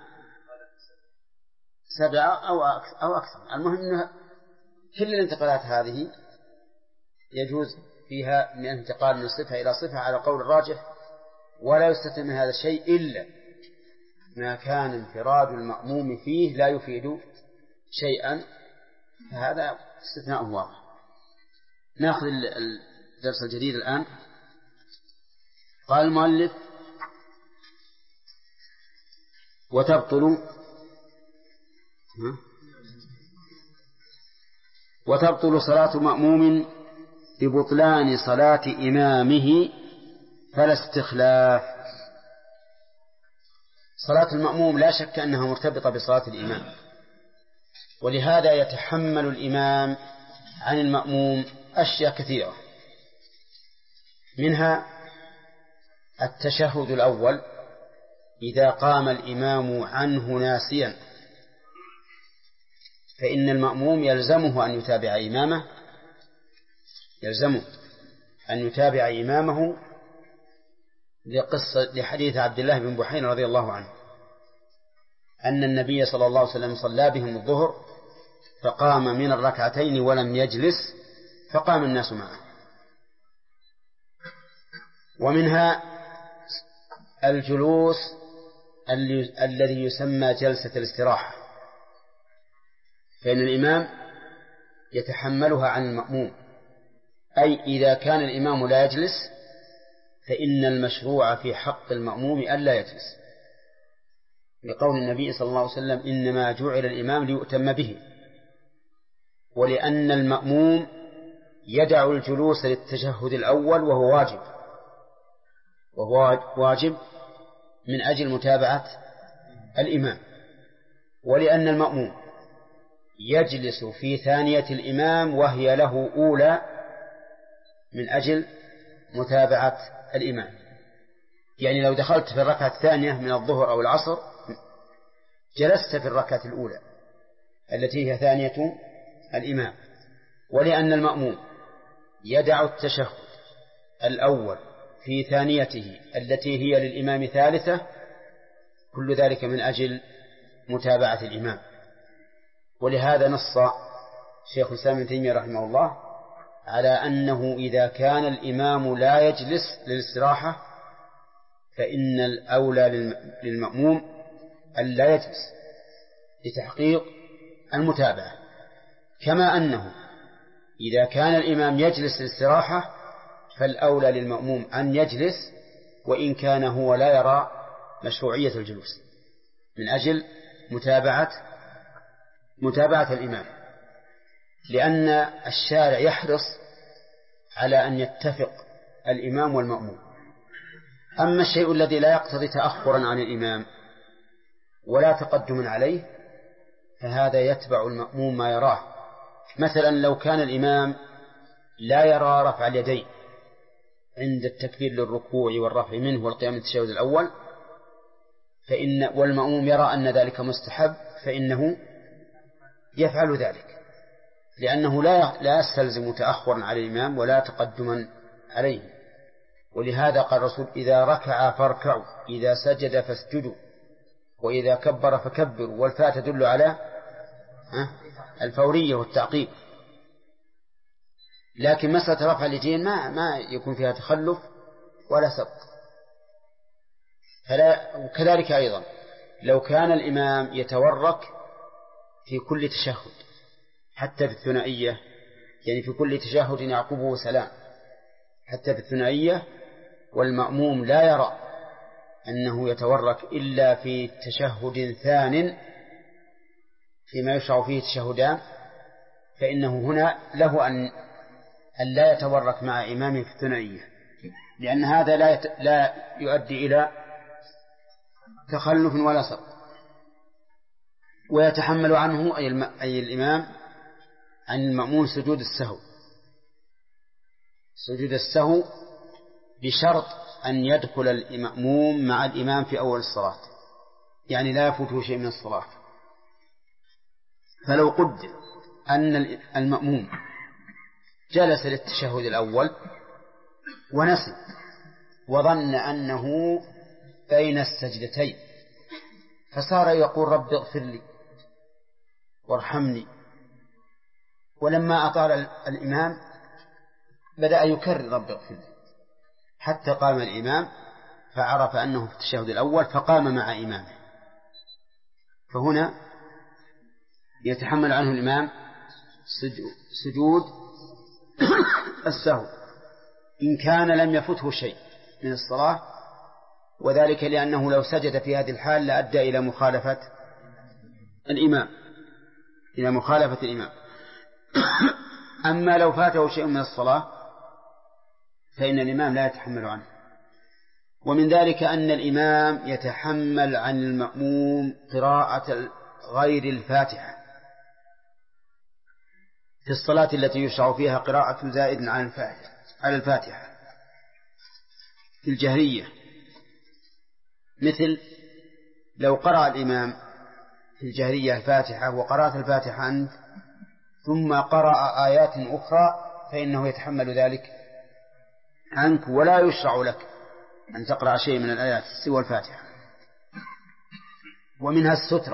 7 أو أكثر. المهم أنه كل الانتقالات هذه يجوز فيها من انتقال من صفة إلى صفة على قول الراجح، ولا يستثنى من هذا الشيء إلا ما كان انفراد المأموم فيه لا يفيد شيئا، فهذا استثناء واضح. نأخذ الدرس الجديد الآن. قال المؤلف: وتبطل صلاة مأموم ببطلان صلاة إمامه فلا استخلاف. صلاة المأموم لا شك أنها مرتبطة بصلاة الإمام، ولهذا يتحمل الإمام عن المأموم أشياء كثيرة، منها التشهد الأول إذا قام الإمام عنه ناسيا، فإن المأموم يلزمه أن يتابع إمامه لحديث عبد الله بن بحير رضي الله عنه أن النبي صلى الله عليه وسلم صلى بهم الظهر فقام من الركعتين ولم يجلس فقام الناس معه. ومنها الجلوس الذي يسمى جلسة الاستراحة، فإن الإمام يتحملها عن المأموم، أي إذا كان الإمام لا يجلس فإن المشروع في حق المأموم ألا يجلس. لقول النبي صلى الله عليه وسلم إنما جعل الإمام ليؤتم به، ولأن المأموم يدع الجلوس للتشهد الأول وهو واجب من أجل متابعة الإمام، ولأن المأموم يجلس في ثانية الإمام وهي له أولى من أجل متابعة الإمام. يعني لو دخلت في الركعة الثانية من الظهر أو العصر جلست في الركعة الأولى التي هي ثانية الإمام، ولأن المأموم يدع التشهد الأول في ثانيته التي هي للإمام ثالثة، كل ذلك من أجل متابعة الإمام. ولهذا نص شيخ الإسلام ابن تيمية رحمه الله على أنه إذا كان الإمام لا يجلس للاستراحة فإن الأولى للمأموم أن لا يجلس لتحقيق المتابعة، كما أنه إذا كان الإمام يجلس للاستراحة فالأولى للمأموم أن يجلس وإن كان هو لا يرى مشروعية الجلوس من أجل متابعة الإمام، لأن الشارع يحرص على أن يتفق الإمام والمأموم. أما الشيء الذي لا يقتضي تأخرا عن الإمام ولا تقدما عليه فهذا يتبع المأموم ما يراه. مثلا لو كان الإمام لا يرى رفع اليدين عند التكبير للركوع والرفع منه والقيام التشهد الأول والمأموم يرى أن ذلك مستحب فإنه يفعل ذلك، لأنه لا يستلزم تأخرا على الإمام ولا تقدما عليه. ولهذا قال الرسول إذا ركع فاركعوا، إذا سجد فاسجدوا، وإذا كبر فكبروا، والفاء تدل على الفورية والتعقيب. لكن مسألة رفع اليدين ما يكون فيها تخلف ولا سبق. وكذلك أيضا لو كان الإمام يتورك في كل تشهد حتى في الثنائية، يعني في كل تشهد يعقبه سلام حتى في الثنائية، والمأموم لا يرى أنه يتورك إلا في تشهد ثان فيما يشرع فيه تشهدان، فإنه هنا له أن لا يتورك مع إمامه في الثنائية، لأن هذا لا يؤدي إلى تخلف ولا سقط. ويتحمل عنه أي الإمام عن المأمون سجود السهو بشرط أن يدخل المأموم مع الإمام في أول الصلاة، يعني لا يفوته شيء من الصلاة. فلو قدر أن المأموم جلس للتشهد الأول ونسي وظن أنه بين السجدتين فصار يقول رب اغفر لي وارحمني، ولما أطال الإمام بدأ يكرر رب اغفر لي حتى قام الإمام فعرف أنه في التشهد الأول فقام مع إمامه، فهنا يتحمل عنه الإمام سجود السهو إن كان لم يفته شيء من الصلاة، وذلك لأنه لو سجد في هذه الحال لأدى إلى مخالفة الإمام أما لو فاته شيء من الصلاة فإن الإمام لا يتحمل عنه. ومن ذلك أن الإمام يتحمل عن المأموم قراءة غير الفاتحة في الصلاة التي يشرع فيها قراءة زائد على الفاتحة في الجهرية، مثل لو قرأ الإمام في الجهرية الفاتحة وقرأت الفاتحة أنت ثم قرأ آيات أخرى فإنه يتحمل ذلك عنك ولا يشرع لك أن تقرأ شيء من الآيات سوى الفاتحة. ومنها السترة،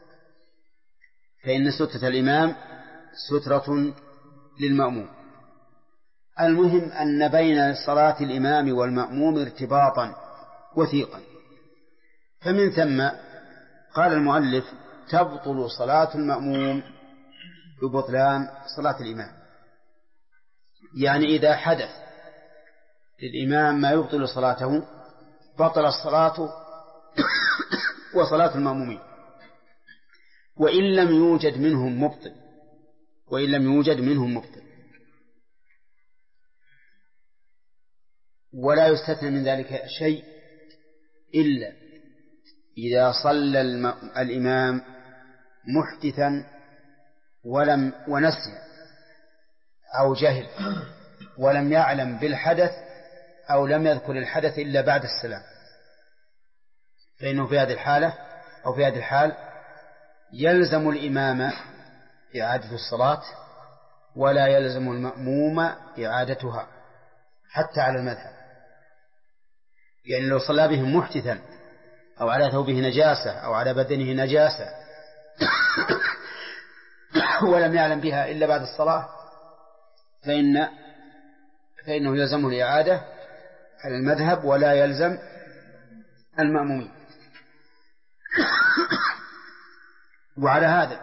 فإن سترة الإمام سترة للمأموم. المهم أن بين صلاة الإمام والمأموم ارتباطا وثيقا، فمن ثم قال المؤلف تبطل صلاة المأموم ببطلان صلاة الإمام، يعني إذا حدث للإمام ما يبطل صلاته بطل الصلاة وصلاة المأمومين، وإن لم يوجد منهم مبطل، ولا يستثنى من ذلك شيء إلا إذا صلى الإمام محدثا ونسي أو جهل ولم يعلم بالحدث أو لم يذكر الحدث إلا بعد السلام، فإنه في هذه الحال يلزم الإمام إعادة الصلاة ولا يلزم المأموم إعادتها حتى على المذهب. يعني لو صلى بهم محدثا أو على ثوبه نجاسة أو على بدنه نجاسة ولم يعلم بها إلا بعد الصلاة فإنه يلزمه الإعادة على المذهب ولا يلزم المأمومين. وعلى هذا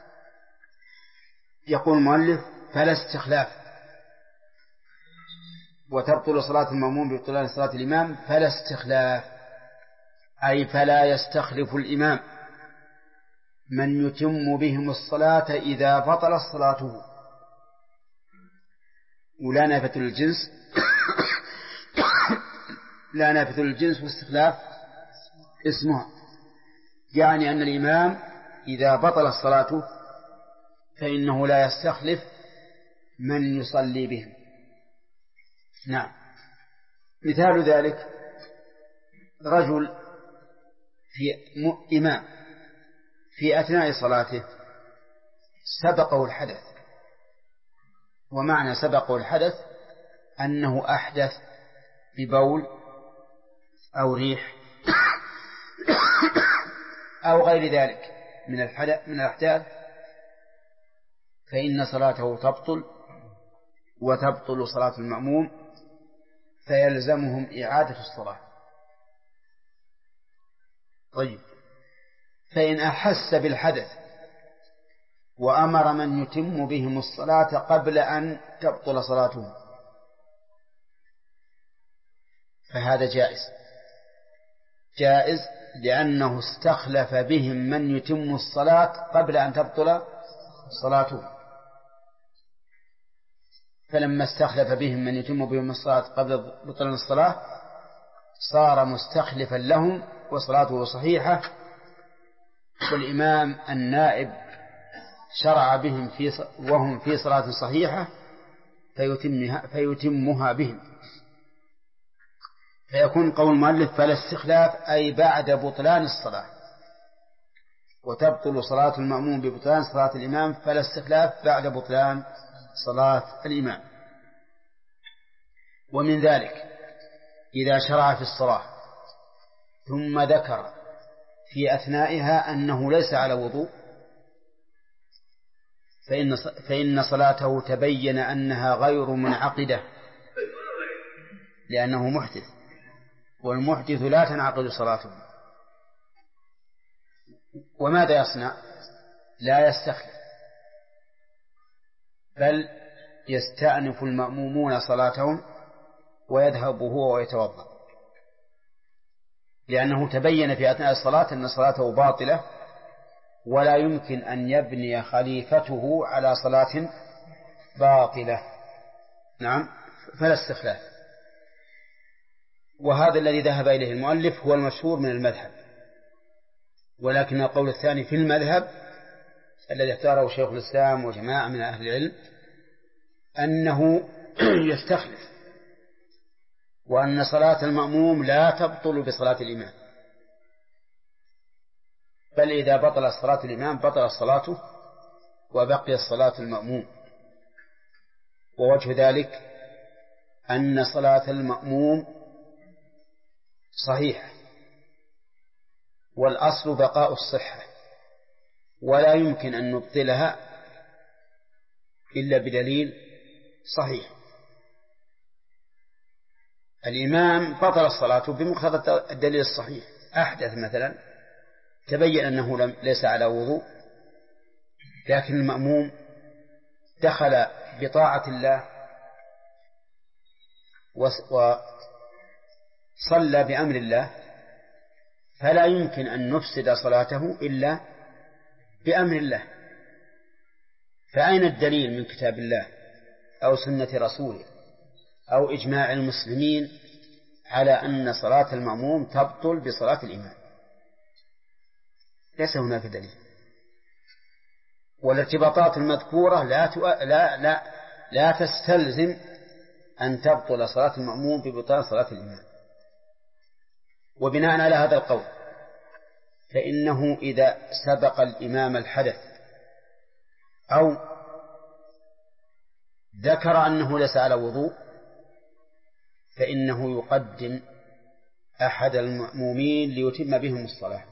يقول المؤلف فلا استخلاف، وتبطل صلاة المأموم ببطلان صلاة الإمام فلا استخلاف، أي فلا يستخلف الإمام من يتم بهم الصلاة إذا بطل صلاته. ولا نافة للجنس لا نافة للجنس واستخلاف اسمها، يعني أن الإمام إذا بطل صلاته فإنه لا يستخلف من يصلي بهم. نعم، مثال ذلك رجل إمام في أثناء صلاته سبقه الحدث، ومعنى سبقه الحدث أنه أحدث ببول أو ريح أو غير ذلك من الأحداث، فإن صلاته تبطل وتبطل صلاة المأموم، فيلزمهم إعادة الصلاة. طيب، فإن أحس بالحدث وأمر من يتم بهم الصلاة قبل أن تبطل صلاتهم فهذا جائز لأنه استخلف بهم من يتم الصلاة قبل أن تبطل صلاتهم، فلما استخلف بهم من يتم بهم الصلاة قبل بطلان الصلاة صار مستخلفا لهم وصلاته صحيحة، والإمام النائب شرع بهم وهم في صلاة صحيحة فيتمها بهم. فيكون قول المؤلف فلا استخلاف أي بعد بطلان الصلاة، وتبطل صلاة المأموم ببطلان صلاة الإمام، فلا استخلاف بعد بطلان صلاة الإمام. ومن ذلك إذا شرع في الصلاة ثم ذكر في أثنائها أنه ليس على وضوء فإن صلاته تبين أنها غير منعقدة لأنه محدث، والمحدث لا تنعقد صلاته. وماذا يصنع؟ لا يستخلف، بل يستأنف المأمومون صلاتهم ويذهب هو ويتوضأ، لأنه تبين في أثناء الصلاة أن صلاته باطلة ولا يمكن أن يبني خليفته على صلاة باطلة. نعم، فلا استخلاف. وهذا الذي ذهب إليه المؤلف هو المشهور من المذهب، ولكن القول الثاني في المذهب الذي اختاره شيخ الإسلام وجماعة من أهل العلم أنه يستخلف، وأن صلاة المأموم لا تبطل بصلاة الإمام، بل إذا بطل صلاة الإمام بطل صلاته وبقي الصلاة المأموم. ووجه ذلك أن صلاة المأموم صحيحة، والأصل بقاء الصحة، ولا يمكن أن نبطلها إلا بدليل صحيح. الإمام بطل الصلاة بمقتضى الدليل الصحيح، أحدث مثلا تبين أنه ليس على وضوء، لكن المأموم دخل بطاعة الله وصلى بأمر الله فلا يمكن أن نفسد صلاته إلا بأمر الله. فأين الدليل من كتاب الله أو سنة رسوله أو إجماع المسلمين على أن صلاة المأموم تبطل بصلاة الإمام؟ ليس هناك دليل. والارتباطات المذكورة لا تستلزم أن تبطل صلاة المأموم ببطلان صلاة الإمام. وبناء على هذا القول فإنه إذا سبق الإمام الحدث أو ذكر أنه ليس على وضوء فإنه يقدم أحد المأمومين ليتم بهم الصلاة،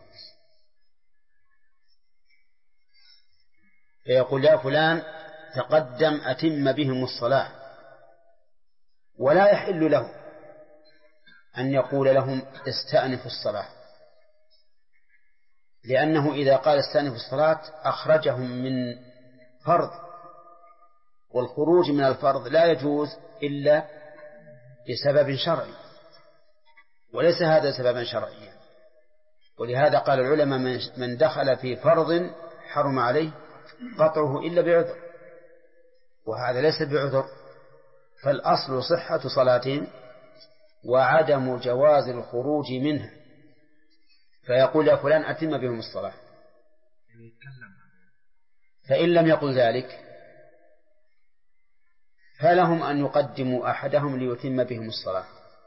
فيقول يا فلان تقدم أتم بهم الصلاة. ولا يحل له أن يقول لهم استأنفوا الصلاة، لأنه إذا قال استأنفوا الصلاة أخرجهم من فرض، والخروج من الفرض لا يجوز إلا بسبب شرعي، وليس هذا سببا شرعيا. ولهذا قال العلماء من دخل في فرض حرم عليه قطعه إلا بعذر، وهذا ليس بعذر، فالأصل صحة صلاتهم وعدم جواز الخروج منها. فيقول يا فلان أتم بهم الصلاة، فإن لم يقل ذلك فلهم أن يقدموا أحدهم ليتم بهم الصلاة،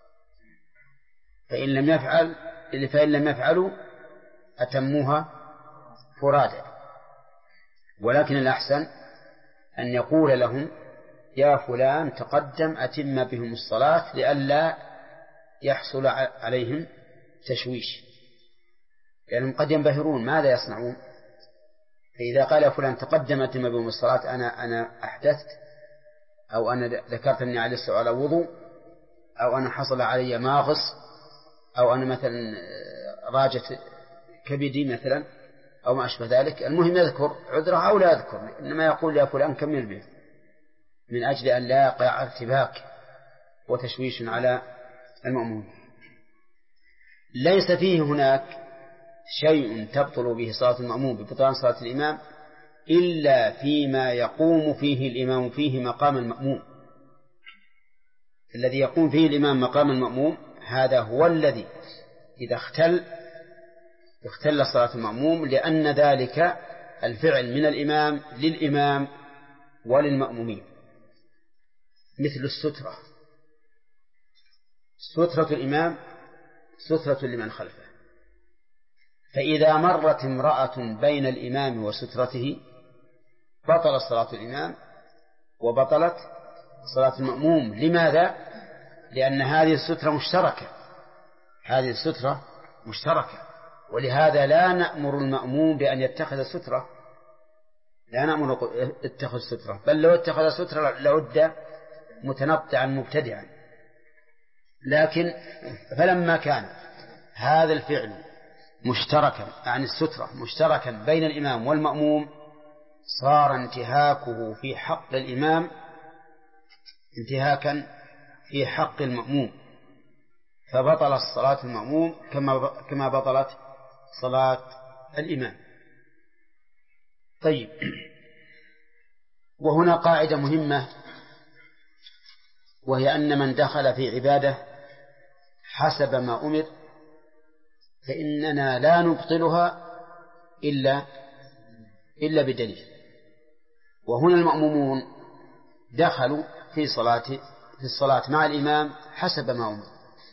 فإن لم يفعلوا أتموها فرادا. ولكن الأحسن أن يقول لهم يا فلان تقدم أتم بهم الصلاة لئلا يحصل عليهم تشويش، لأنهم قد ينبهرون ماذا يصنعون. فإذا قال يا فلان تقدم أتم بهم الصلاة أنا أحدثت، أو أنا ذكرت أني على على وضوء، أو أنا حصل علي ماغص، أو أنا مثلا راجت كبدي مثلا، أو ما أشبه ذلك، المهم يذكر عذره أو لا يذكر، إنما يقول يا فلان كمل به، من أجل أن لا يقع ارتباك وتشويش على المأمون. ليس فيه هناك شيء تبطل به صلاة المأمون ببطلان صلاة الإمام إلا فيما يقوم فيه الإمام فيه مقام المأموم. الذي يقوم فيه الإمام مقام المأموم هذا هو الذي إذا اختل صلاة المأموم، لأن ذلك الفعل من الإمام للإمام وللمأمومين، مثل السترة. سترة الإمام سترة لمن خلفه، فإذا مرت امرأة بين الإمام وسترته بطلت صلاة الإمام وبطلت صلاة المأموم. لماذا؟ لأن هذه السترة مشتركة، ولهذا لا نأمر المأموم بأن يتخذ سترة، لا نأمر اتخذ سترة، بل لو اتخذ سترة لعد متنطعا مبتدعا. لكن فلما كان هذا الفعل مشتركا عن السترة مشتركا بين الإمام والمأموم صار انتهاكه في حق الإمام انتهاكا في حق المأموم، فبطل الصلاة المأموم كما بطلت صلاة الإمام. طيب، وهنا قاعدة مهمة، وهي أن من دخل في عبادة حسب ما أمر فإننا لا نبطلها إلا بدليل. وهنا المأمومون دخلوا في الصلاة مع الإمام حسب ما أمر،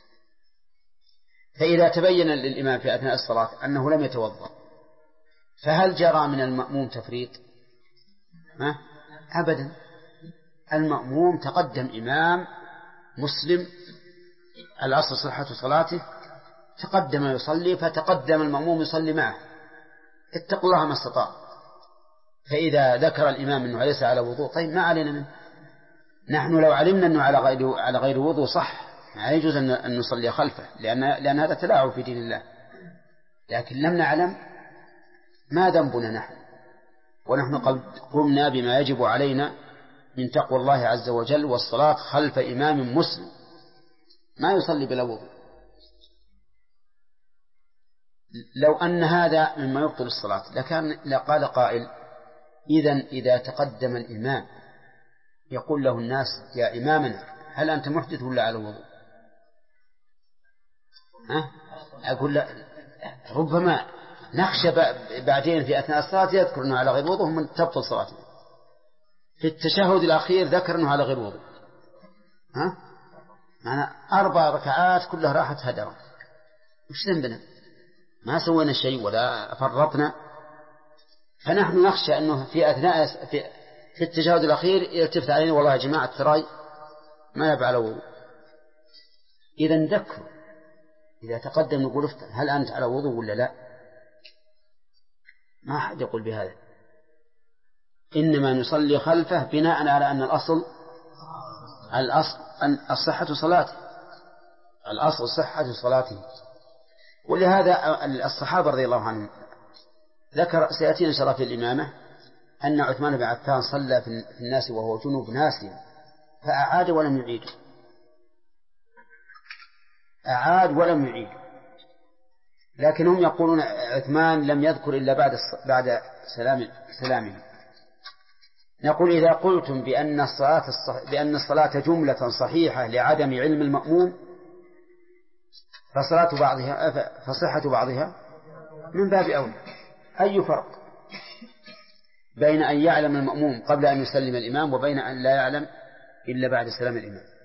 فإذا تبين للإمام في أثناء الصلاة أنه لم يتوضأ فهل جرى من المأموم تفريط؟ أبدا. المأموم تقدم إمام مسلم الأصل صحة صلاته، تقدم يصلي فتقدم المأموم يصلي معه، اتقوا الله ما استطاع. فإذا ذكر الإمام أنه ليس على وضوء طيب ما علينا منه، نحن لو علمنا أنه على غير وضوء صح ما يجوز أن نصلي خلفه، لأن هذا تلاعب في دين الله. لكن لم نعلم ما ذنبنا نحن، ونحن قمنا بما يجب علينا من تقوى الله عز وجل والصلاة خلف إمام مسلم ما يصلي بلا وضوء. لو أن هذا مما يبطل الصلاة لقال قائل إذن إذا تقدم الإمام يقول له الناس يا إمامنا هل أنت محدث ولا على وضوء؟ أقول لا، ربما نخشى بعدين في أثناء الصلاة يذكر أنه على غير وضوء من تبطل صلاته. في التشهد الأخير ذكر أنه على غير وضوء، معنا 4 ركعات كلها راحت هدرة، وش ذنبنا؟ ما سوينا شيء ولا فرطنا. فنحن نخشى أنه في أثناء في التشهد الأخير يلتفت علينا والله يا جماعة تراي ما يبع على وضوء. إذا نذكر إذا تقدم نقول هل أنت على وضوء ولا لا؟ ما أحد يقول بهذا، إنما نصلي خلفه بناء على أن الأصل الصحة صلاته، الأصل صحة صلاته. ولهذا الصحابة رضي الله عنهم ذكر سيأتينا إن شاء الله في الإمامة أن عثمان بن عفان صلى في الناس وهو جنوب ناسيا فأعاد ولم يعيد، أعاد ولم يعيد. لكن هم يقولون عثمان لم يذكر إلا بعد سلامه. نقول إذا قلتم بأن الصلاة جملة صحيحة لعدم علم المأموم فصحة بعضها من باب أولى. أي فرق بين أن يعلم المأموم قبل أن يسلم الإمام وبين أن لا يعلم إلا بعد سلام الإمام؟